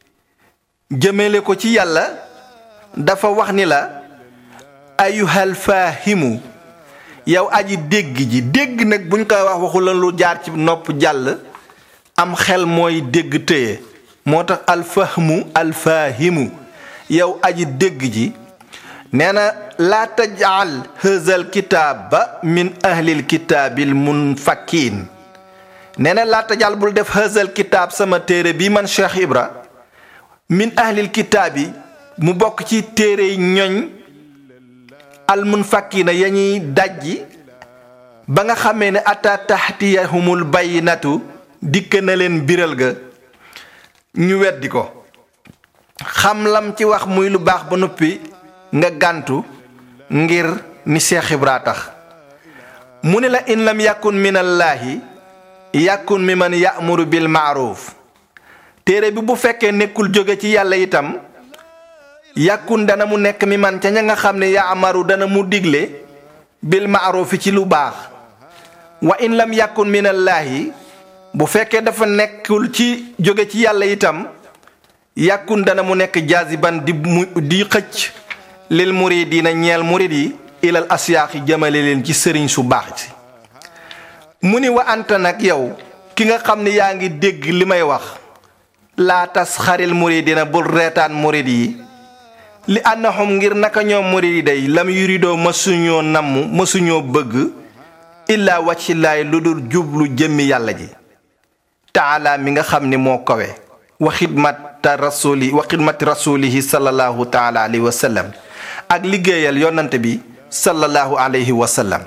jëmele ko ci yàlla dafa wax ni la ayuhal faahimu yow aji dégg ji dégg nag buñ koy wax waxu la lu jaar ci nopp jàll am xel mooy dégg téye moo tax alfahmu alfaahimu yow aji dégg ji nee na laa tajal hazal kitaaba min ahlil kitaabil munfakkiin nee na laa tajal bul def hazal kitaab sama téere bi man Cheikh Ibra min ahlil kitaabi mu bokk ci téere ñoñ al munfakkiina ya ñuy dajji ba nga xamee ne ata tahtiyahumul bayyinatu dikk na leen biral ga ñu weddi ko xam lam ci wax muy lu baax ba noppi nga gàntu ngir ni Cheikh Ibra tax mu ne la in lam yakun minallaahi yakun mi man ya'muru bil ma'ruf téere bi bu fekkee nekkul jóge ci yàlla itam yakun dana mu nekk mi man ca ña nga xam ne ya'maru dana mu digle bil ma'ruf ci lu baax wa in lam yakun minallaahi bu fekkee dafa nekkul ci jóge ci yàlla itam yakun dana mu nekk jaziban di mu di xëcc lil muridiina ñeel murid yi ilal asiyaaxi jëmale leen ci sëriñ su baax si mu ni wa anta nag yow ki nga xam ne yaa ngi dégg li may wax laa tas xaril muridina bul reetaan murid yi li annahum ngir naka ñoom murid yi day lam yuridoo mësuñoo namm mësuñoo bëgg illaa wàccilaay lu dul jublu jëmmi yàlla ji taala mi nga xam ni moo kawe wa xidmata rasuli wa xidmati rasulihi sallallahu taala alayhi wa sallam ak liggéeyal yonante bi sallallahu alayhi wa sallam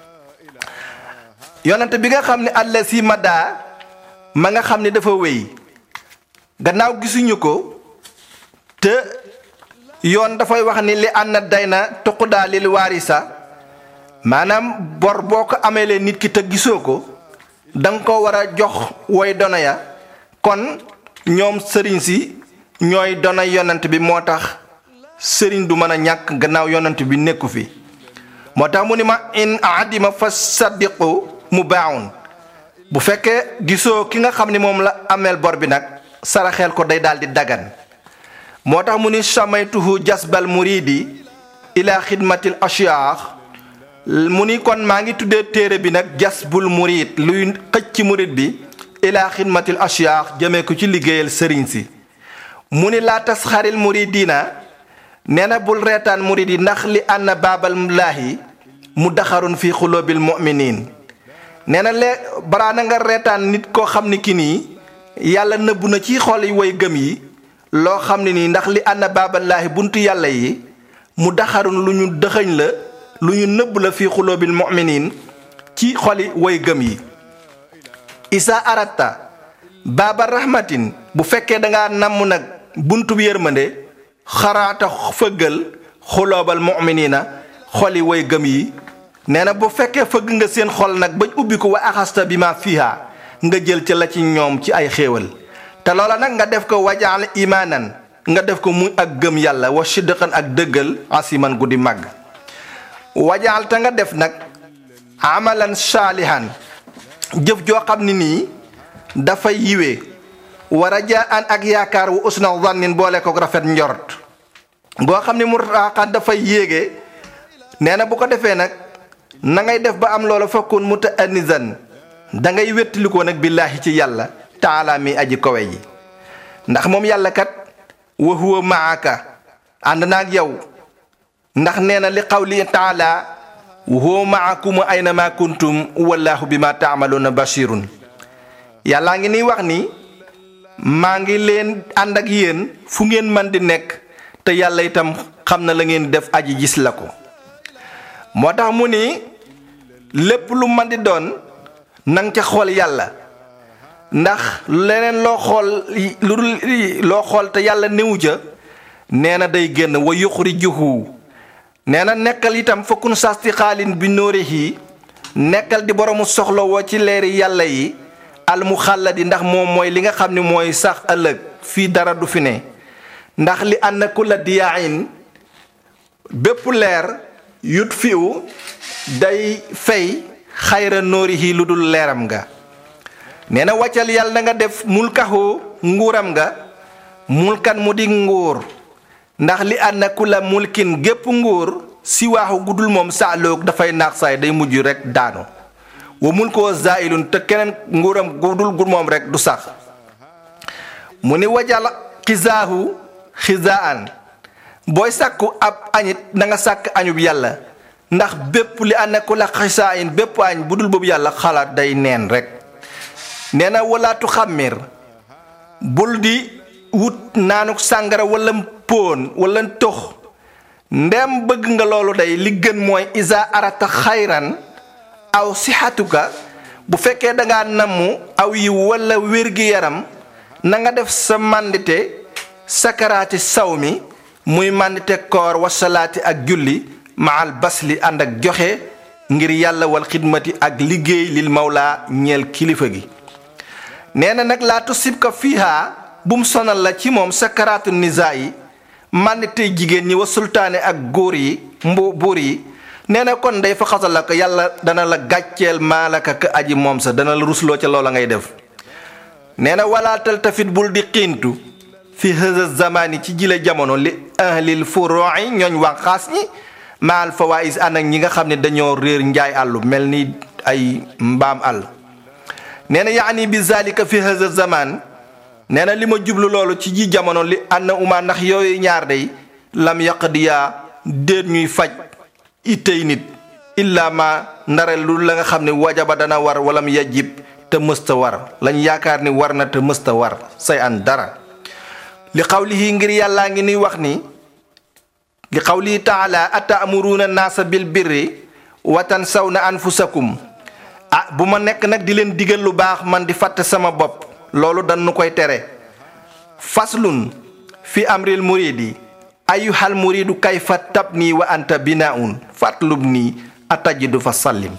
yonante bi nga xam ne àlla si mada ma nga xam ne dafa wéy gannaaw gisuñu ko te yoon dafay wax ni li ànd day na tuqudaa lil waarisa maanaam bor boo ko amee leen nit ki te gisoo ko danga ko war a jox woy dono ya kon ñoom sëriñ si ñooy dono yonant bi moo tax sëriñ du mën a ñàkk gannaaw yonant bi nekku fi moo tax mu ni ma in adima fa saddiqu mu baawun bu fekkee gisoo ki nga xam ni moom la ameel bor bi nag saraxeel ko day daal di dagan moo tax mu ni samaytuhu jasbal muridi ila xidmatil ashyaax mu ni kon maa ngi tuddee téere bi nag jasbul murid luy xëcc ci murid bi ila xidmatil ashyaax jëmee ko ci liggéeyal sëriñ si mu ni laa tas xaril muridina nee na bul reetaan murid yi ndax li anna baaballaahi mu daxarun fi xuloobil mu'miniin nee na lee balaa na nga reetaan nit koo xam ni ki nii yàlla nëbbu na ci xol yi way gëm yi loo xam ne nii ndax li anna baaballaahi buntu yàlla yi mu daxarun lu ñu dëxëñ la lu ñu nëbb la fi xuloobil mu'miniin ci xoli way gëm yi isa aratta baaba rahmatin bu fekkee dangaa namm nag buntu bi yërmande xaraata fëggal xuloobal mu'minina xoli way gëm yi nee na bu fekkee fëgg nga seen xol nag bañ ubbi ko wa axasta bi ma fiha nga jël ca la ci ñoom ci ay xéewal te loola nag nga def ko wajaal imaanan nga def ko muy ak gëm yàlla wa sidqan ak dëggal asiman guddi màgg wajaal te nga def nag amalan saalihan jëf joo xam ne nii dafay yiwee wa rajaan ak yaakaar wu usna zannin boole ko rafet njort goo xam ne mu raaxaat dafay yéege nee na bu ko defee nag na ngay def ba am loola fakkun mutaannisan da ngay wéttalikoo nag billaahi ci yàlla taala mi aji kowe ji ndax moom yàlla kat wa huwa maaka ànd naag yow ndax nee na li qawli taala wa huwa maakum ayna ma kuntum wallahu bima taamaluuna bashirun yàllaa ngi niy wax ni maa ngi leen ànd ak yéen fu ngeen man di nekk te yàlla itam xam na la ngeen def aji gis la ko moo tax mu ni lépp lu man di doon nang ca xool yàlla ndax leneen loo xool lu dul loo xool te yàlla néewu ca nee na day génn wa yuxrijuhu nee na nekkal itam fakkun sasti xaalin bi nóorihi nekkal di boroomu soxla woo ci leeri yàlla yi al mu xàlladi ndax moom mooy li nga xam ne mooy sax ëllëg fii dara du fi ne ndax li ànd kulla diyaain bépp leer yut fiwu day fay xayra nóorihi lu dul leeram nga nee na wàccal yàlla na nga def mulkahu nguuram nga mulkan mu di nguur ndax li ànd kulla mulkin gépp nguur si waaxu guddul moom saaloog dafay naax saay day mujj rek daanu wa mulkoo zailun te keneen nguuram guddul gur moom rek du sax mu ni wajal xisaahu xisaan booy sàkku ab añit na nga sàkk añub yàlla ndax bépp li ànd kulla xisaayin bépp añ bu dul boobu yàlla xalaat day neen rek nee na walaatu xàmmir bul di wut naanuk sàngara wala póon wala tox ndem bëgg nga loolu day li gën mooy isa arata xayran aw sixatuka bu fekkee dangaa namm aw yi wala wér-gi-yaram na nga def sa màndite sakaraati saw mi muy màndite koor wasalaati ak julli maal basli ànd ak joxe ngir yàlla wal xidmati ak liggéey lil mawla ñeel kilifa gi nee na nag laa tusib ko fiiha bum sonal la ci moom sakaraatu nisaa yi mànditey jigéen ñi wa sultaane ak góor yi mbu buur yi nee na kon day fa xasal la ko yàlla dana la gàcceel maalaka ka aji moom sa dana la rusloo ca loola ngay def nee na walaatal tafit bul di xiintu fi hëza zamani ci jile jamono li ahlil furu'i ñooñ wànqaas ñi maal fawaïs ànd ak ñi nga xam ne dañoo réer njaay àllu mel ni ay mbaam àll nee na yaani bi zalika fi hëza zaman nee na li ma jublu loolu ci ji jamono li ànd uma ndax yooyu ñaar day lam yaqdiyaa déet ñuy faj itey nit illa ma ndare lu la nga xam ne wajaba dana war walam yajib te mësta war lañ yaakaar ni war na te mësta war say an dara li qawlihi ngir yàllaa ngi nuy wax ni li qawlihi taala ata'muruna naasa bil birri wa tansawna anfusakum ah bu ma nekk nag di leen digal lu baax man di fàtte sama bopp loolu dan nu koy tere faslun fi amril muridi ayyuhal muridu kayfa tabni wa anta binaun fatlubni atajidu fa sallim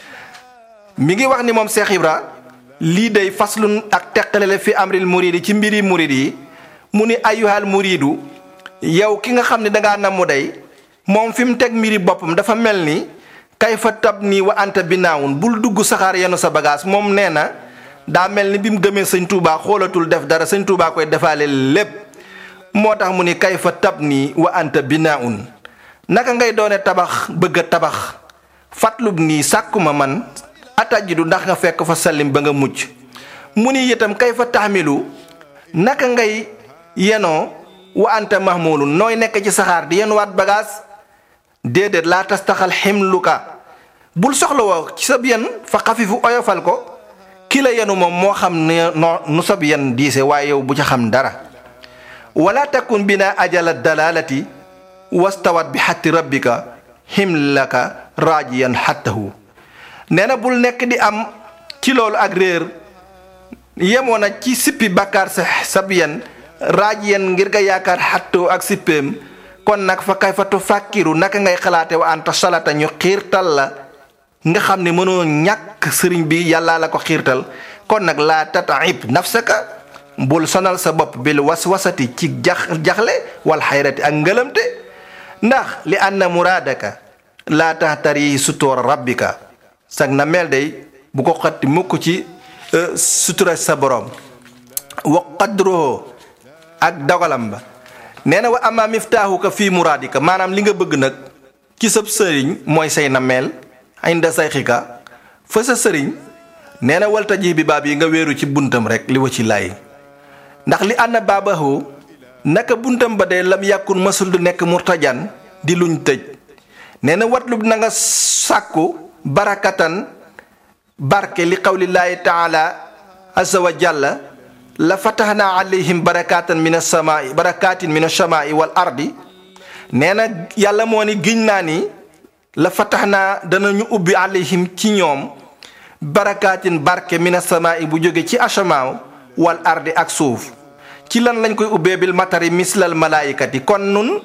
mi ngi wax ni moom Cheikh Ibra lii day faslun ak teqalele fi amril muridi ci mbiri murid yi mu ni ayyuhal muridu yow ki nga xam ne dangaa namu day moom fi mu teg mbiri boppam dafa mel ni kayfa tabni wa anta binaun bul dugg saxaar yenu sa bagage moom nee na daa mel ni bi mu gëmee sëñ Touba xoolatul def dara sëñ Touba koy defaale lépp moo tax mu ni kayfa tabni wa anta binaun naka ngay doone tabax bëgg a tabax fatlub nii sàkkuma man atajidu ndax nga fekk fa sallim ba nga mucc mu ni itam kayfa tahmilu naka ngay yenoo wa anta mahmulun nooy nekk ci saxaar di yenuwaat bagage déedéet laa tastaxal ximluka bul soxla woo ci sab yen fa xafifu oyofal ko ki la yenu moom moo xam ne no nu sab yen diise waaye yow bu ca xam dara wala takun bina ajala dalalati wastawat bi xatti rabbika himlaka rajiyan xattahu nee na bul nekk di am ci loolu ak réer yemoon na ci sippi bàkkaar sa sab yen raaj yen ngir nga yaakaar xattoo ak sippeem kon nag fa kay fa tu fàkkiru naka ngay xalaate wa anta salata ñu xiirtal la nga xam ne mënoo ñàkk sëriñ bi yàlla la ko xiirtal kon nag laa tataib nafsaka bul sonal sa bopp bil waswasati ci jax jaxle wal xayrati ak ngëlamte ndax li anna muraadaka laa taxtari sutoor rabbika sag na mel day bu ko xatti mukk ci sutura sa borom wa qadruhu ak dogalam ba nee na wa ama miftaahuka fii muraadika maanaam li nga bëgg nag ci sab sëriñ mooy say na mel inda sayxika fa sa sëriñ nee na walta ji bi baab yi nga wéeru ci buntam rek li wa ci laay ndax li ànn baabahu naka buntam ba dee lam yàkkun masul du nekk murtajan di luñ tëj nee na watlub na nga sàkku barakatan barke li qawlillaahi taala azza wa jalla la fatahnaa alayhim barakatan min as-samaa'i barakatin min as-samaa'i wal ardi nee na yàlla moo ni giñ naa ni la fatahnaa danañu ubbi alayhim ci ñoom barakatin barke min as-samaa'i bu jóge ci asamaaw wal ardi ak suuf ci lan lañ koy ubbee bil matari mislal malaayikati kon nun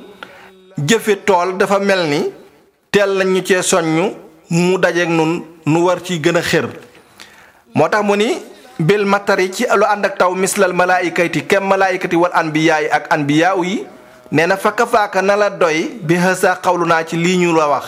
jëfe tool dafa mel ni teel nañ ñu cee soññu mu dajeek nun nu war ci gën a xër moo tax mu ni bil matari ci lu ànd ak taw mislal malaayikati kem malaayikati wal anbiyaa yi ak anbiyaaw yi nee na fakka faaka na la doy bi hasa xawlu naa ci lii ñu la wax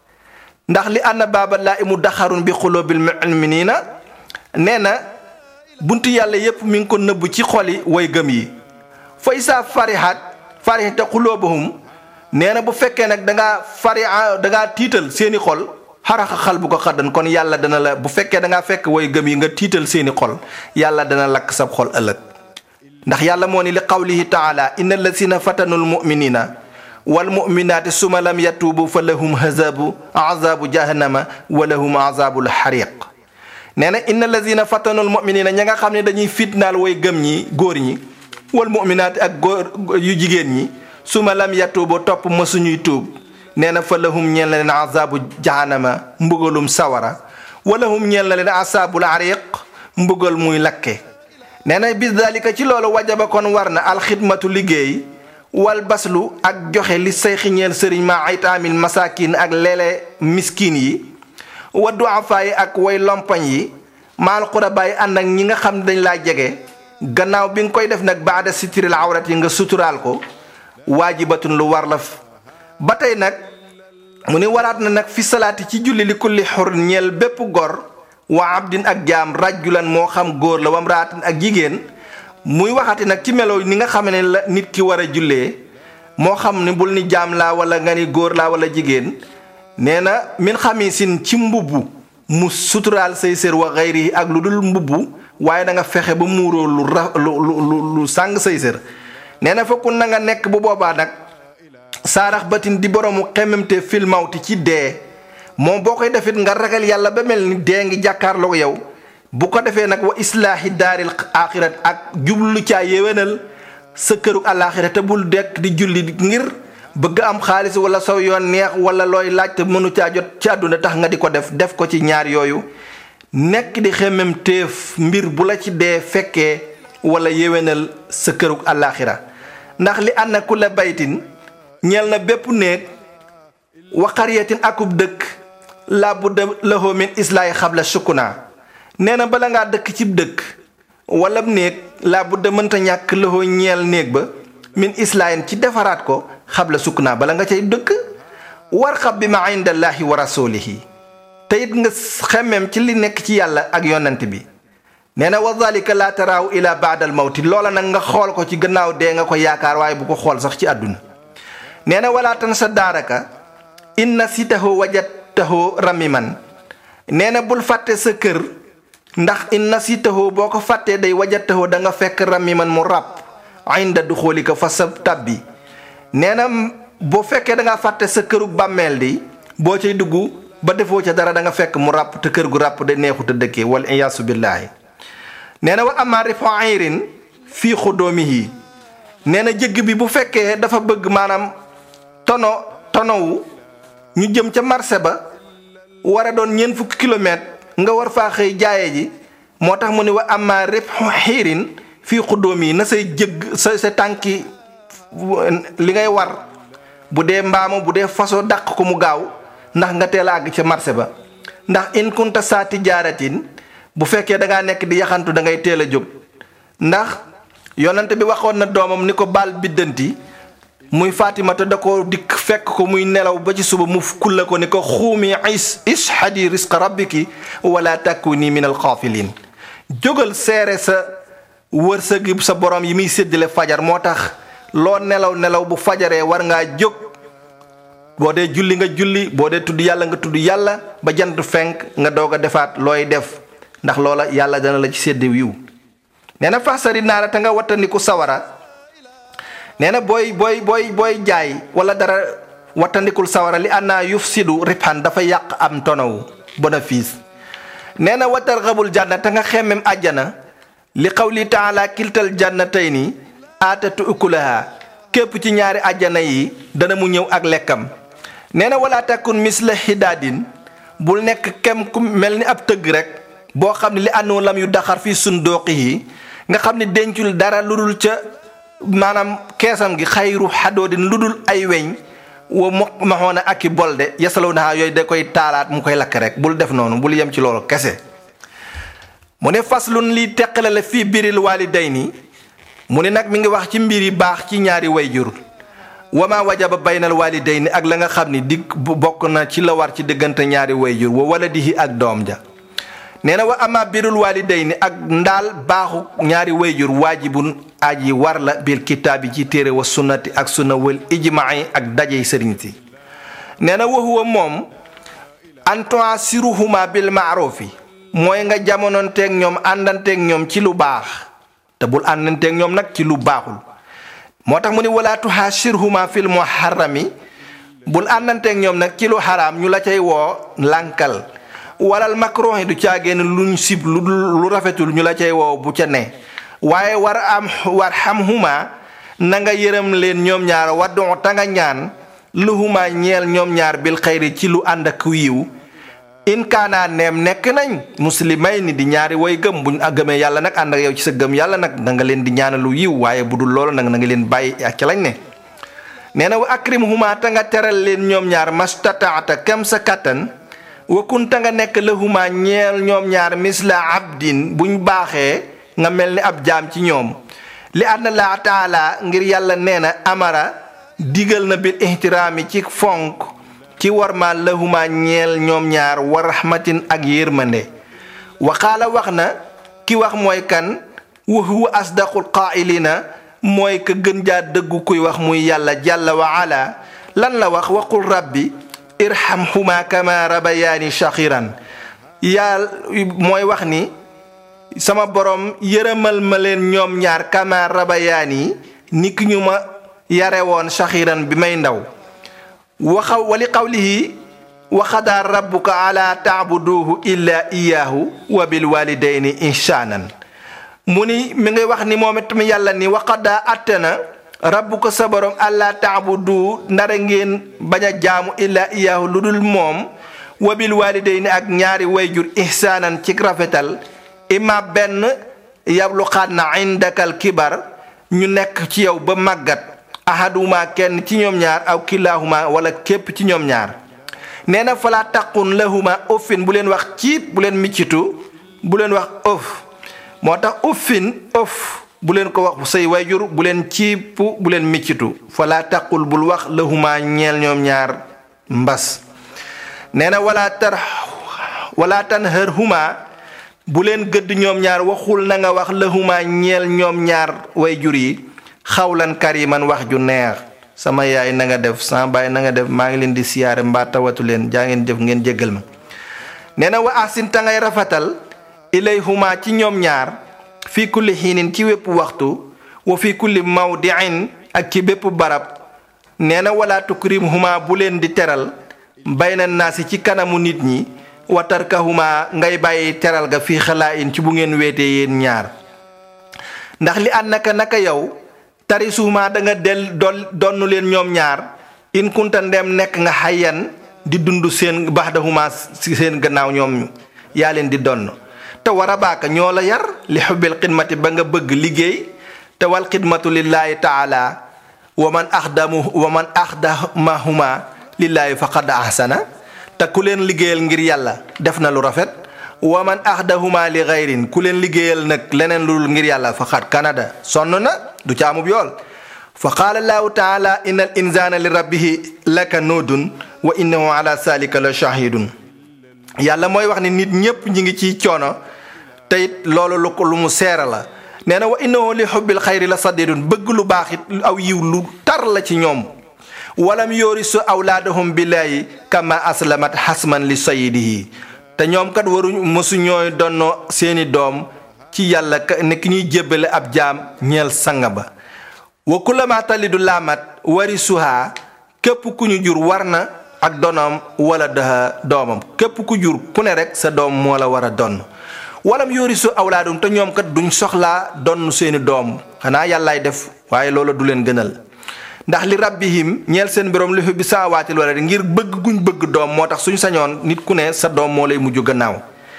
ndax li ànd baaba laa imu daxarun bi xuloobil mu'miniina nee na buntu yàlla yépp mi ngi ko nëbb ci xoli way gëm yi fa isaa farihat farihata xuloobuhum nee na bu fekkee nag dangaa fariha dangaa tiital seeni xol xaraxa xal bu ko xaddan kon yàlla dana la bu fekkee dangaa fekk way gëm yi nga tiital seeni xol yàlla dana lakk sab xol ëllëg ndax yàlla moo ni li qawlihi taala inna allazina fatanul muminina wal muminaati suma lam yatuubu fa lahum azabu azabu jahannama wa lahum azabul xariq nee na inna allazina fatanul muminina ña nga xam ne dañuy fitnaal way gëm ñi góor ñi wal muminaati ak góor yu jigéen ñi suma lam yatuubu topp mësuñuy tuub nee na fa lahum ñeel na leen azabu jahannama mbugalum sawara wa lahum ñeel na leen azabul xariq mbugal muy lakke nee na bis dalika ci loolu wajaba kon war na alxidmatu liggéey wal baslu ak joxe li say xiñeel sëriñ ma aytaamil masakin ak leele miskin yi wa duafa yi ak way lompañ yi maal xuraba yi ànd ak ñi nga xam ne dañ laa jege gannaaw bi nga koy def nag baada sitiril awrat yi nga suturaal ko waajibatun lu war la ba tey nag mu ni waraat na nag fi salaati ci julli li kulli xur ñeel bépp gor wa abdin ak jaam rajulan moo xam góor la wam raatin ak jigéen muy waxati nag ci melo ni nga xam ne la nit ki war a jullee moo xam ne bul ni jaam laa wala nga ni góor laa wala jigéen nee na min xamisin ci mbubb mu suturaal say sër wa xayri ak lu dul mbubb waaye da nga fexe ba muuroo lu ra lu lu lu sàng say sër nee na fokkul na nga nekk bu boobaa nag saarax batin di boroomu xemmemte fil mawti ci dee moom boo koy defit nga ragal yàlla ba mel ni dee ngi jàkkaarloo yow bu ko defee nag wa islaahi daaril aaxirat ak jublu caa yéwénal sa këru alaaxira te bul dekk di julli ngir bëgg am xaalis wala saw yoon neex wala looy laaj te mënu caa jot ci àdduna tax nga di ko def def ko ci ñaar yooyu nekk di xemmem téef mbir bu la ci dee fekkee wala yéwénal sa këru alaaxira ndax li ànd ku la baytin ñeel na bépp néeg wa qaryatin akub dëkk laa budda lahu min islaahi xabla sukuna nee na bala ngaa dëkk cib dëkk wala néeg laa budda mënta ñàkk lahu ñeel néeg ba min islaahin ci defaraat ko xabla sukuna bala nga cay dëkk war xab bi ma indallaahi wa rasulihi te it nga xemmem ci li nekk ci yàlla ak yonant bi nee na wa zalika laa taraahu ila baadal mawti loola nag nga xool ko ci gannaaw dee nga ko yaakaar waaye bu ko xool sax ci àdduna nee na walaa tan sa daaraka inna sitahu wajatahu ramiman nee na bul fàtte sa kër ndax inna sitahu boo ko fàttee day wajatahu da nga fekk ramiman mu ràpp inda du xoolika fa sa tabbi nee na boo fekkee da nga fàtte sa këru bàmmeel di boo cay dugg ba defoo ca dara da nga fekk mu ràpp te kër gu ràpp de neexut a dëkkee wal iyaasu billaahi nee na wa ama rifo ayrin fii xudoomihi nee na jëgg bi bu fekkee dafa bëgg maanaam tono tonowu ñu jëm ca marché ba war a doon ñeent fukki kilomètre nga war faa xëy jaaye ji moo tax mu ni wa amma ribhu xiirin fii xuddoom yi na say jëgg sa sa tànki li ngay war bu dee mbaama bu dee façon dàq ko mu gaaw ndax nga teel a àgg ca marché ba ndax in kunta saa tijaaratin bu fekkee da ngaa nekk di yaxantu da ngay teel a jóg ndax yonante bi waxoon na doomam ni ko baal biddanti muy Fatimata da ko dikk fekk ko muy nelaw ba ci suba mu kulla ko ni ko xuumi is ishadi risqa rabbiki wala takuni min al xaafilin jógal seere sa wërsëg sa borom yi muy séddale fajar moo tax loo nelaw nelaw bu fajaree war ngaa jóg boo dee julli nga julli boo dee tudd yàlla nga tudd yàlla ba jant fenk nga doog a defaat looy def ndax loola yàlla dana la ci sédde wiw nee na faxsari naara te nga wattandiku sawara nee na booy booy booy booy jaay wala dara wattandikul sawara li annaa yufsidu ribhan dafa yàq am tonawu bénéfice nee na watar xabul janna te nga xemmem àjjana li qawli taala kiltal jannatayni aatatu ukulaha képp ci ñaari àjjana yi dana mu ñëw ak lekkam nee na wala takun misla hidaadin bul nekk kem ku mel ni ab tëgg rek boo xam ne li àndoo lam yu daxar fii sundooqi yi nga xam ne dencul dara lu dul ca maanaam keesam gi xayru xadoodin lu dul ay weñ wa mo maxoona ak i bolde yasalaw naa yooyu da koy taalaat mu koy lakk rek bul def noonu bul yem ci loolu kese mu ne faslun liy teqale la fii biril waalidayni mu ne nag mi ngi wax ci mbir yi baax ci ñaari wayjur wama wajaba baynal waalidayni ak la nga xam ni di bokk na ci la war ci diggante ñaari wayjur wa waladihi ak doom ja nee na wa ama birul waalidayni ak ndaal baaxu ñaari wayjur waajibun aji war la bil kitaabi ci téere wa sunnati ak sunna wal ijmaai ak dajey sëriñ si nee na wa huwa moom an tuasiruhuma bil maarufi mooy nga jamononteeg ñoom àndanteeg ñoom ci lu baax te bul àndanteeg ñoom nag ci lu baaxul moo tax mu ni wala tuhashirhuma fil muharrami bul àndanteeg ñoom nag ci lu xaraam ñu la cay woo lànkal walal makruh du caagéen luñ sib lu lu rafetul ñu la cay woo bu ca ne waaye war am war xam huma na nga yërëm leen ñoom ñaar waddu ta nga ñaan luhuma ñeel ñoom ñaar bil xayri ci lu ànd ak yiw in kaana neem nekk nañ muslimay ni di ñaari way gëm buñ gëmee yàlla nag ànd ak yow ci sa gëm yàlla nag da nga leen di ñaanalu yiw waaye bu dul loolu nag na nga leen bàyyi ak ca lañ ne nee na wa akrim huma ta nga teral leen ñoom ñaar mastataata kem sa kattan wa kunta nga nekk lahuma ñeel ñoom ñaar misla abdin buñ baaxee nga mel ni ab jaam ci ñoom li anna laa taala ngir yàlla nee na amara digal na bil ihtiraami ci fonk ci warma lahuma ñeel ñoom ñaar wa rahmatin ak yërmande waxaala wax na ki wax mooy kan wa huwa asdaqul qaa'ilina mooy ka gën jaa dëggu kuy wax muy yàlla jàlla wa ala lan la wax waqul rabbi irhamhuma kama rabayaani shaxiran yàlla mooy wax ni sama borom yërëmal ma leen ñoom ñaar kama rabayaani ni ki ñu ma yare woon shaxiran bi may ndaw waxa wali qawlihi wa xadaa rabbuka ala taabuduhu illa iyaahu wa bil walidayni ihsaanan mu ni mi ngi wax ni moom itam yàlla ni wa xadaa attena rabbuka sa borom alla taabudu ndara ngeen bañ a jaamu illa iyaahu lu dul moom wa bil walidayni ak ñaari wayjur ihsaanan ci rafetal imma benn yabluqaanna indakal kibar ñu nekk ci yow ba màggat ahaduma kenn ci ñoom ñaar aw kilahuma wala képp ci ñoom ñaar nee na falaa taqun lahuma uffin bu leen wax ciit bu leen miccitu bu leen wax ëf moo tax uffin ëf bu leen ko wax say wayjur bu leen ciip bu leen miccitu falaa taqul bul wax lahuma ñeel ñoom ñaar mbas nee na wala tar wala tanharhuma bu leen gëdd ñoom ñaar waxul na nga wax lahuma ñeel ñoom ñaar wayjur yi xawlan kariman wax ju neex sama yaay na nga def sama baay na nga def maa ngi leen di siyaare mbaa tawatu leen jaa ngeen def ngeen jéggal ma nee na wa ahsin ta ngay rafetal ilayhuma ci ñoom ñaar fii kulli xiinin ci wépp waxtu wa fii kulli mawdiin ak ci bépp barab nee na wala tukrimhuma bu leen di teral bayna naasi ci kanamu nit ñi wa tarkahuma ngay bàyyi teral ga fii xalaa in ci bu ngeen weetee yéen ñaar ndax li ànd naka naka yow tarisuhuma da nga del dol donnu leen ñoom ñaar in kunta ndem nekk nga xayyan di dund seen baxdahuma si seen gannaaw ñoom yaa leen di donn te warabaaka ñoo la yar li xubbil xidmati ba nga bëgg liggéey te wal xidmatu lillahi taala wa man axdamu wa man axdamahuma lillahi faqad ahsana te ku leen liggéeyal ngir yàlla def na lu rafet wa man axdahuma li gayrin ku leen liggéeyal nag leneen lu ngir yàlla faqad kanada sonn na du caamub yool fa qaala allahu taala inna al insana li rabbihi lakanuudun wa innahu ala salika la shahidun yàlla mooy wax ni nit ñépp ñi ngi ci coono te it loolu lu ko lu mu seera la nee na wa innahu li xubbil xayri la sadidun bëgg lu baax it aw yiw lu tar la ci ñoom walam yorisu awlaadahum billahi kama aslamat xasman li sayidihi te ñoom kat waruñ mësu ñooy donnoo seeni doom ci yàlla ne ki ñuy jébbale ab jaam ñeel sanga ba wa kullama talidu laamat warisuha képp ku ñu jur war na ak donoom wala daha doomam képp ku jur ku ne rek sa doom moo la war a donn walam yorisu awlaadum te ñoom kat duñ soxlaa donn seeni doom xanaa yàllaay def waaye loola du leen gënal ndax li rabbihim ñeel seen borom li hubbi samawaatil wala ngir bëgg guñ bëgg doom moo tax suñ sañoon nit ku ne sa doom moo lay mujj gannaaw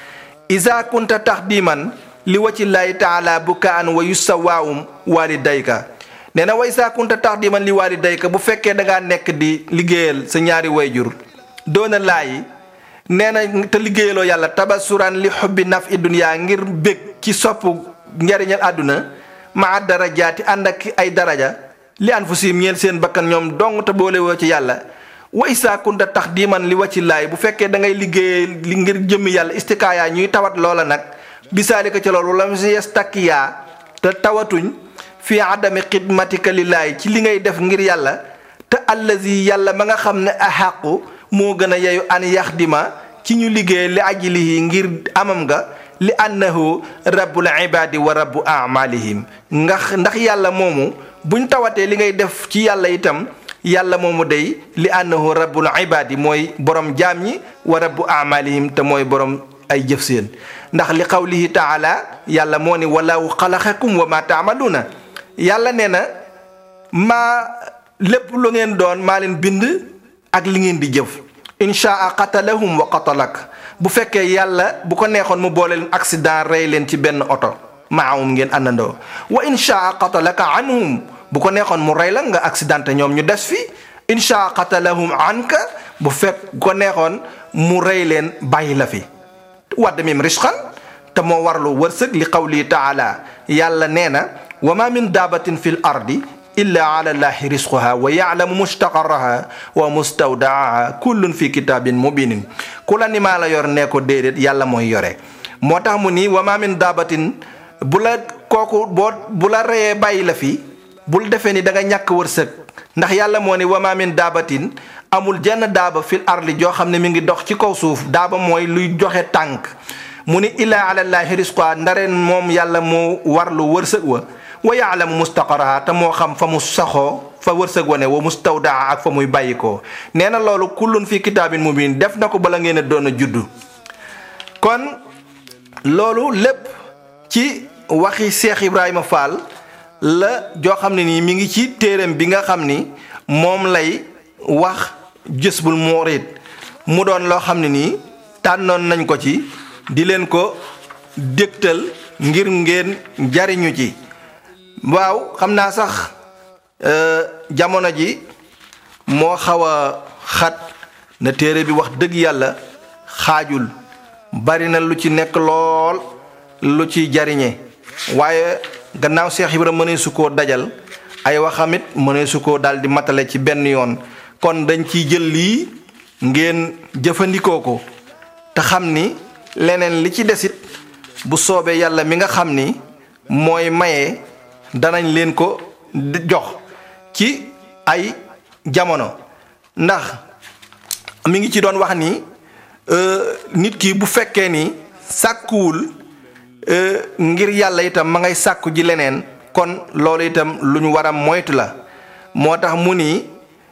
isa kunta taxdiman li wacillaahi taala bukaan wa yusawaawum walidayka nee na way saa kunta taxdiman li walidayka bu fekkee dangaa nekk di liggéeyal sa ñaari wayjur doona laayi nee na te liggéeyaloo yàlla tabasuran li xubbi naf i dunya ngir bég ci sopp njariñal àdduna ma darajaati ànd ak ay daraja li anfusim ñeel seen bakkan ñoom dong te boole woo ci yàlla wa isaa kunta taxdiman li wacci laay bu fekkee da ngay liggéey li ngir jëmmi yàlla istikaaya ñuy tawat loola nag bisaalika ca loolu lam si yastakiyaa te tawatuñ fi adami xidmatika lillaay ci li ngay def ngir yàlla te allazi yàlla ma nga xam ne ahaqu moo gën a yeyu an yaxdima ci ñu liggéey li ajlihi ngir amam nga li annahu rabbul ibadi wa rabbu amalihim ndax ndax yàlla moomu buñ tawatee li ngay def ci yàlla itam yàlla moomu day li annahu rabbul ibadi mooy borom jaam ñi wa rabbu amalihim te mooy borom ay jëf seen ndax li qawlihi taala yàlla moo ni wallahu xalaqakum wa ma taamaluuna yàlla nee na maa lépp lu ngeen doon maa leen bind ak li ngeen di jëf inchaa qatalahum wa qatalak bu fekkee yàlla bu ko neexoon mu boole leen accident rey leen ci benn oto maahum ngeen àndandoo wa inchaa qatalaka anhum bu ko neexoon mu rey la nga accidenté ñoom ñu des fi inchaa qatalahum anka bu fekk ko neexoon mu rey leen bàyyi la fi wadd mim risqan te moo warlu wërsëg li qawli taala yàlla nee na wa ma min daabatin fi l ardi illa ala llahi risquha wa yaalamu mustaqarraha wa mustawdaaha kullun fi kitabin mubinin ku la ni maa la yor nee ko déedéet yàlla mooy yore moo tax mu ni wa ma min daabatin bu la kooku boo bu la reyee bàyyi la fi bul defee ni da nga ñàkk wërsëg ndax yàlla moo ni wa ma min daabatin amul jenn daaba fil ardi joo xam ne mi ngi dox ci kaw suuf daaba mooy luy joxe tànk mu ni illa ala llahi risquha ndareen moom yàlla moo warlu wërsëg wa wa yaalamu mustaqaraha te moo xam fa mu saxoo fa wërsëg wane wa mustawdaa ak fa muy bàyyikoo nee na loolu kullun fi kitaabin mubin def na ko bala ngeen a doon a juddu kon loolu lépp ci waxi Cheikh Ibrahima Fall la joo xam ne nii mi ngi ci téereem bi nga xam ni moom lay wax Jazbul Murid mu doon loo xam ne nii tànnoon nañ ko ci di leen ko dégtal ngir ngeen jariñu ci waaw xam naa sax jamono ji moo xaw a xat na téere bi wax dëgg yàlla xaajul bari na lu ci nekk lool lu ci jariñe waaye gannaaw Cheikh Ibrahima mënee su koo dajal ay waxamit mënee su koo daal di matale ci benn yoon kon dañ ciy jël lii ngeen jëfandikoo ko te xam ni leneen li ci desit bu soobee yàlla mi nga xam ni mooy maye danañ leen ko jox ci ay jamono ndax mi ngi ci doon wax ni nit ki bu fekkee ni sàkkuwul ngir yàlla itam ma ngay sàkku ji leneen kon loolu itam lu ñu war a moytu la moo tax mu ni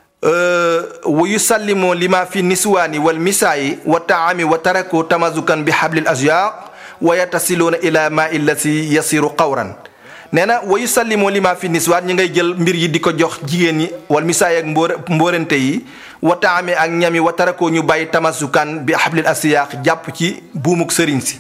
wa yusallimu lima fi niswaani wal misaayi wa taami wa taraku tamazukan bi hablil asyaq wa yatasiluuna ila ma illasi yasiru qawran nee na wa yusallimu lima fi niswaan ñi ngay jël mbir yi di ko jox jigéen ñi wal misaay ak mbóor mbóorante yi wa taami ak ñami wa tarakoo ñu bàyyi tamasukan bi hablil asyaq jàpp ci buumuk sëriñ si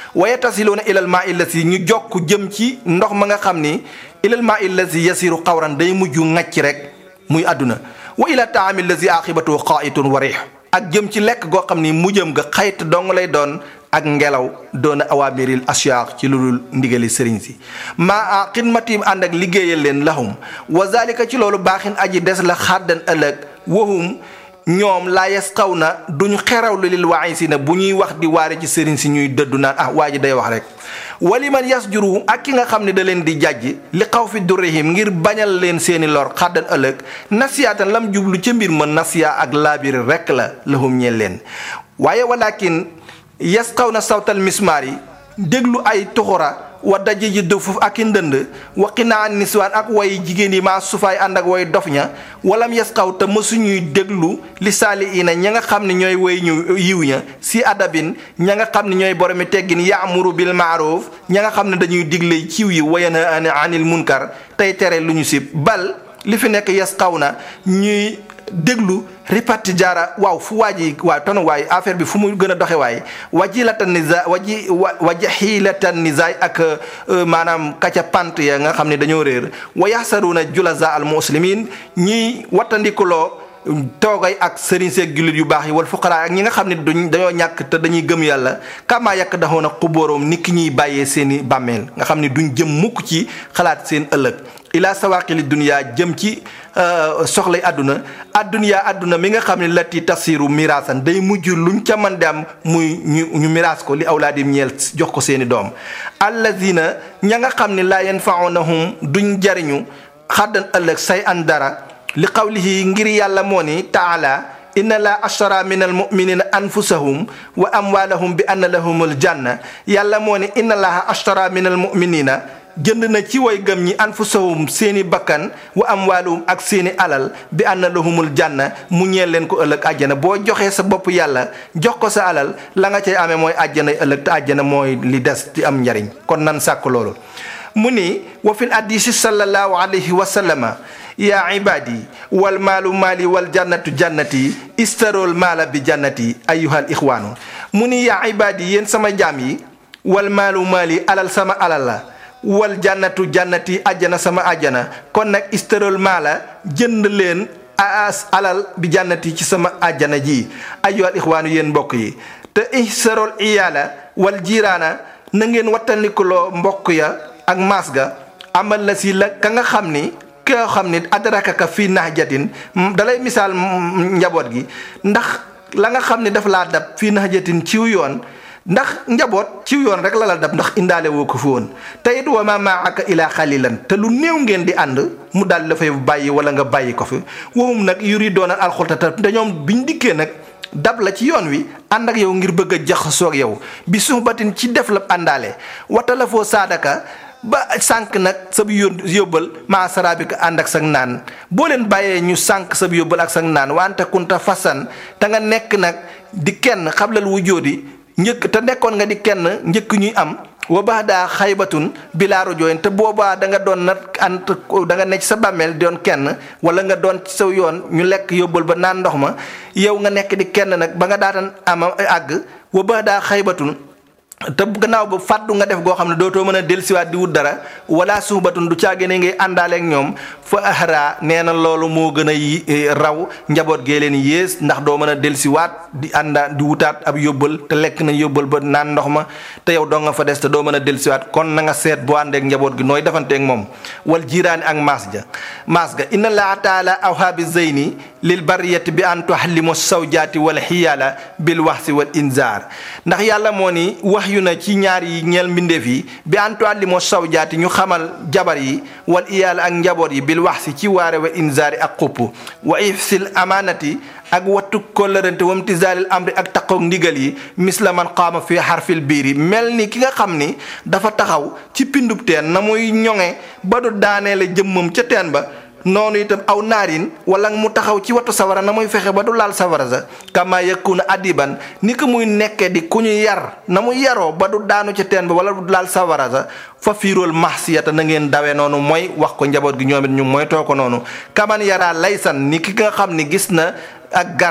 wa yatasiluuna ilal maa illasi ñu jokk jëm ci ndox ma nga xam ni ilal maa illasi yasiru xawran day mujj ŋàcc rek muy àdduna wa ila taami illasi aqibatu qaitun wa riix ak jëm ci lekk goo xam ni mujjëm ga xayt dong lay doon ak ngelaw doona awaamiril asyaaq ci lu dul ndigali sëriñ si maa xidmatim ànd ak liggéeyal leen lahum wa zalika ci loolu baaxin aji des la xaddan ëllëg wahum ñoom laa yasqaw na duñu xerawlu lil waay si na bu ñuy wax di waare ci sëriñ si ñuy dëddu naan ah waa ji day wax rek waliman yasjuru ak ki nga xam ne da leen di jàjj li xaw fi durrihim ngir bañal leen seeni lor xaddan ëllëg nasiyaatan lam jublu ca mbir ma nasiya ak laabiri rek la lahum ñeel leen waaye walakin yasqaw na sawtal mismaar yi déglu ay tuxura wa daje ji dëfuf ak i ndënd waqi naa niswaan ak way jigéen yi maa sufaay ànd ak way dof ña walam yasqaw te mësuñuy déglu li saali ina ña nga xam ne ñooy way ñu yiw ña si adabin ña nga xam ne ñooy boromi teggin yaamuru bil maaruf ña nga xam ne dañuy digle ciw yi wayana anil munkar tey tere lu ñu sib bal li fi nekk yasqaw na ñuy déglu ripati jaara waaw fu waaji waaw tonu waay affaire bi fu mu gën a doxe waay wajilatan nisa waji wajaxilatan nisaay ak maanaam kaca pant ya nga xam ne dañoo réer wa yaxsaruna julaza al muslimin ñiy wattandikuloo toogay ak sëriñ seeg jullit yu baax yi wal fuqaraa ak ñi nga xam ne duñ dañoo ñàkk te dañuy gëm yàlla kama yàq daxoon a xubóoroom nit ki ñuy bàyyee seeni bàmmeel nga xam ne duñ jëm mukk ci xalaat seen ëllëg ila sawaqili dunya jëm ci soxlay àdduna adduniyaa àdduna mi nga xam ne lati tasiru miraasan day mujj luñ ca man di am muy ñu ñu miraas ko li awlaadim ñeel jox ko seeni doom allazina ña nga xam ne laa yanfaunahum duñ jariñu xaddan ëllëg say an dara li qawlihi ngir yàlla moo ni taala inna laa ashtara min al muminina anfusahum wa amwalahum bi anna lahumul janna yàlla moo ni inna laa ashtara min al muminina jënd na ci way gëm ñi anfusahum seeni bakkan wa amwaalum ak seeni alal bi anna lahumul janna mu ñeel leen ko ëllëg àjjana boo joxee sa bopp yàlla jox ko sa alal la nga cay amee mooy àjjana ëllëg te àjjana mooy li des di am njariñ kon nan sàkk loolu mu ni wa fil hadiisi sallallahu alayhi wa sallama yaa ibaadi wal maalu maali wal jannatu jannati istarol maala bi jannati ayyuhal ixwaanu mu ni yaa ibaadi yéen sama jaam yi wal maalu maali alal sama alal la wal jannatu jannati ajjana sama ajjana kon nag istarol maala jënd leen as alal bi jannati ci sama ajjana ji ayyuhal ixwaanu yéen mbokk yi te istarol iyaala wal jiiraana na ngeen wattandikuloo mbokk ya ak maas ga amal la si la ka nga xam ni koo xam ni adrakaka fii nahjatin dalay misaal njaboot gi ndax la nga xam ni daf laa dab fii nahjatin ciw yoon ndax njaboot ciw yoon rek la la dab ndax indaale woo ko fi woon te it wa ma maaka ilaa xalilan te lu néew ngeen di ànd mu daal la fay bàyyi wala nga bàyyi ko fi waxum nag yuri doon ak alxultata te ñoom biñ dikkee nag dab la ci yoon wi ànd ak yow ngir bëgg a jaxasoo ak yow bi suxbatin ci def la àndaale wata la foo saadaka ba sànq nag sab yóbbal maa saraabi ko ànd ak sag naan boo leen bàyyee ñu sànq sab yóbbal ak sag naan wante kunta fasan te nga nekk nag di kenn xablal wu jóodi njëkk te nekkoon nga di kenn njëkk ñuy am wa baax daa xaybatun bilaa rojooyin te boobaa da nga doon nag ant da nga nekk sa bàmmeel doon kenn wala nga doon ci sa yoon ñu lekk yóbbal ba naan ndox ma yow nga nekk di kenn nag ba nga daatan ama àgg wa baax daa xaybatun te gannaaw ba fàddu nga def goo xam ne dootoo mën a dellusiwaat di wut dara wala suubatun du caagee ne ngay àndaaleeg ñoom fa ahra nee na loolu moo gën a raw njaboot gee leen yées ndax doo mën a dellusiwaat di àndaa di wutaat ab yóbbal te lekk na yóbbal ba naan ndox ma te yow doo nga fa des te doo mën a dellusiwaat kon na nga seet boo àndeek njaboot gi nooy defanteeg moom wal jiiraani ak maas ja maas ga inna laa taala awha bi zeyni lil bariyati bi an tuhallimu sawjaati wal xiyaala bil waxsi wal inzaar ndax yàlla moo ni wax yu na ci ñaar yi ñeel mbindeef yi bi an tuhallimu sawjaati ñu xamal jabar yi wal iyaala ak njaboot yi bil waxsi ci waare wal inzaari ak xupp wa ifsil amaanati ak wattu kollërante wam tizaalil amri ak taqoog ndigal yi misla man qaama fi xarfil biir yi mel ni ki nga xam ni dafa taxaw ci pindub teen na muy ñoŋe ba du daaneele jëmmam ca teen ba noonu itam aw naarin wala mu taxaw ci watu sawara na muy fexe ba du laal sawara sa kama yakuna adiban ni ko muy nekke di ku ñu yar na mu yaroo ba du daanu ca teen ba wala du laal sawara sa fa fiirool mahsiyata na ngeen dawe noonu mooy wax ko njaboot gi ñoom it ñu mooy too ko noonu kaman yaraa laysan ni ki nga xam ni gis na ak gar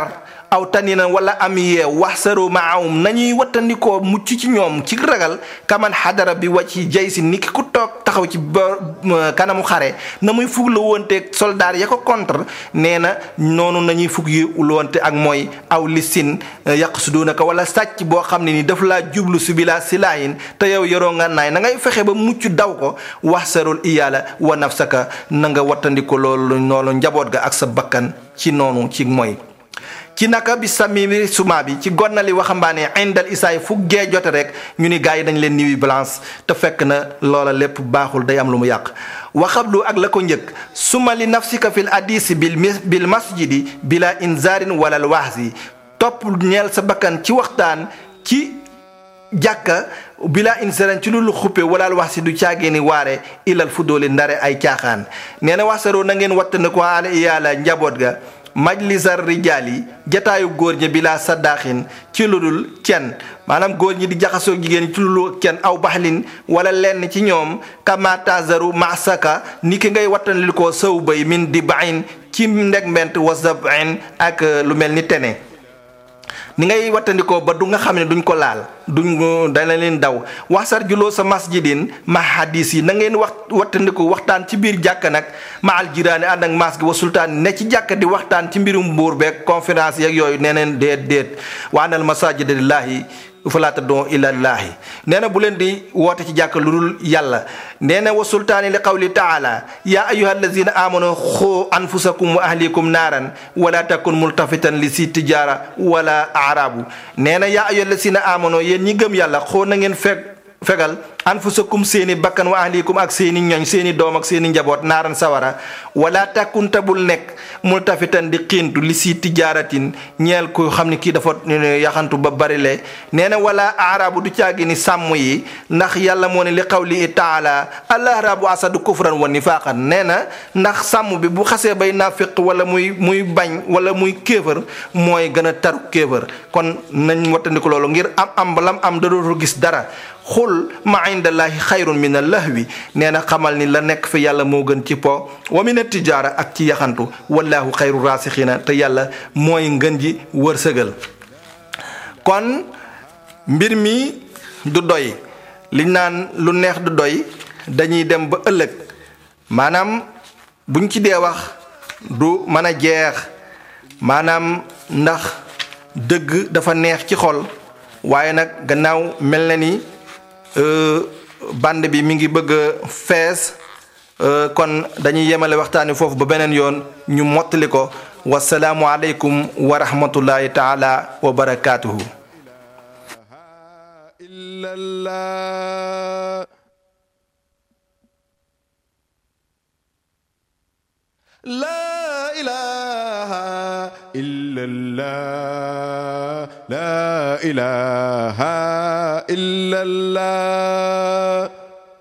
aw tanina wala am yeew wax saru maahum nañuy wattandikoo mucc ci ñoom ci ragal kaman xadara bi wàcc jay si niki ku toog taxaw ci kanamu xare na muy fug la wonte soldaar ya ko contre nee na noonu nañuy fug yi ulwante ak mooy aw lisin yaqsudunaka wala sàcc boo xam ne ni daf laa jublu si bila silaahin te yow yoroo nga naay na ngay fexe ba mucc daw ko wax sarul iyaala wa nafsaka na nga wattandiko loolu noonu njaboot ga ak sa bakkan ci noonu ci mooy ci naka bi sami suma bi ci gonnali waxambaane indal isaay fu gee jote rek ñu ni gars yi dañ leen niwi balance te fekk na loola lépp baaxul day am lu mu yàq waxablu ak la ko njëkk suma li nafsika fil hadisi bil bil masjidi bila inzarin walal wahsi topp ñeel sa bakkan ci waxtaan ci jàkka bila inzarin ci lu xuppe walal wahsi du caagee ni waare ilal fu dooli ndare ay caaxaan nee na waxsaroo na ngeen wattana ko ala yàlla njaboot ga majlisar rijaal yi jataayu góor ñi bi laa saddaaxin ci lu dul cen maanaam góor ñi di jaxasoo jigéen ñi ci lu dul cen aw baxlin wala lenn ci ñoom kamatazaru masaka ni ki ngay wattanil ko sëw bay min di bain ci ndegment wasabin ak lu mel ni tene ni ngay wattandikoo ba du nga xam ne duñ ko laal duñ dana leen daw waxsar juloo sa masjidin ma hadis yi na ngeen wax wattandiku waxtaan ci biir jàkka nag ma al jiraani ànd ak mas gi wa sultaan ne ci jàkka di waxtaan ci mbirum buur beeg conférence yeeg yooyu nee neen déet déet wa anal masajida lillahi falaa tad'u illa llaahi nee na bu leen di woote ci jàkk lu dul yàlla nee na wa sultaani li qawli taala yaa ayyuha allazina amanu xu anfusakum wa ahlikum naaran wala takun multafitan li si tijaara wala arabu nee na yaa ayyuha allazina amanu yéen ñi gëm yàlla xoo na ngeen fekk fegal anfusakum seeni bakkan wa ahlikum ak seeni ñoñ seeni doom ak seeni njaboot naaran sawara wala takkunta bul nekk multafitan di xiintu li si tijaaratin ñeel ku xam ne kii dafa yaxantu ba bari le nee na wala arabu du caagi ni sàmm yi ndax yàlla moo ne li qawli taala al arabu asadu kufran wa nifaaqan nee na ndax sàmm bi bu xasee bay nafiq wala muy muy bañ wala muy kéefër mooy gën a taru kéefër kon nañ wattandiku loolu ngir am am balam am da dootu gis dara xul ma indallahi xayrun min allahwi nee na xamal ni la nekk fi yàlla moo gën ci po wa min tijaara ak ci yaxantu wallahu xayru raasixiina te yàlla mooy ngën ji wërsëgal kon mbir mi du doy liñ naan lu neex du doy dañuy dem ba ëllëg maanaam buñ ci dee wax du mën a jeex maanaam ndax dëgg dafa neex ci xol waaye nag gannaaw mel na ni band bi mi ngi bëgg a fees kon dañuy yemale waxtaani foofu ba beneen yoon ñu mottali ko wasalaamu aleykum wa rahmatullahi taala wa barakaatuhu La ilaha illallah, la ilaha illallah,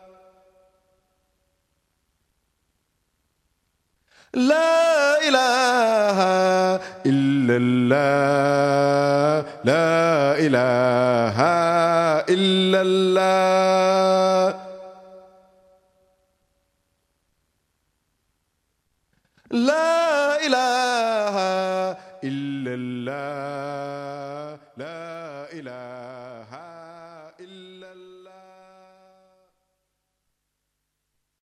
la ilaha illallah, la ilaha illallah. La ilaha illallah.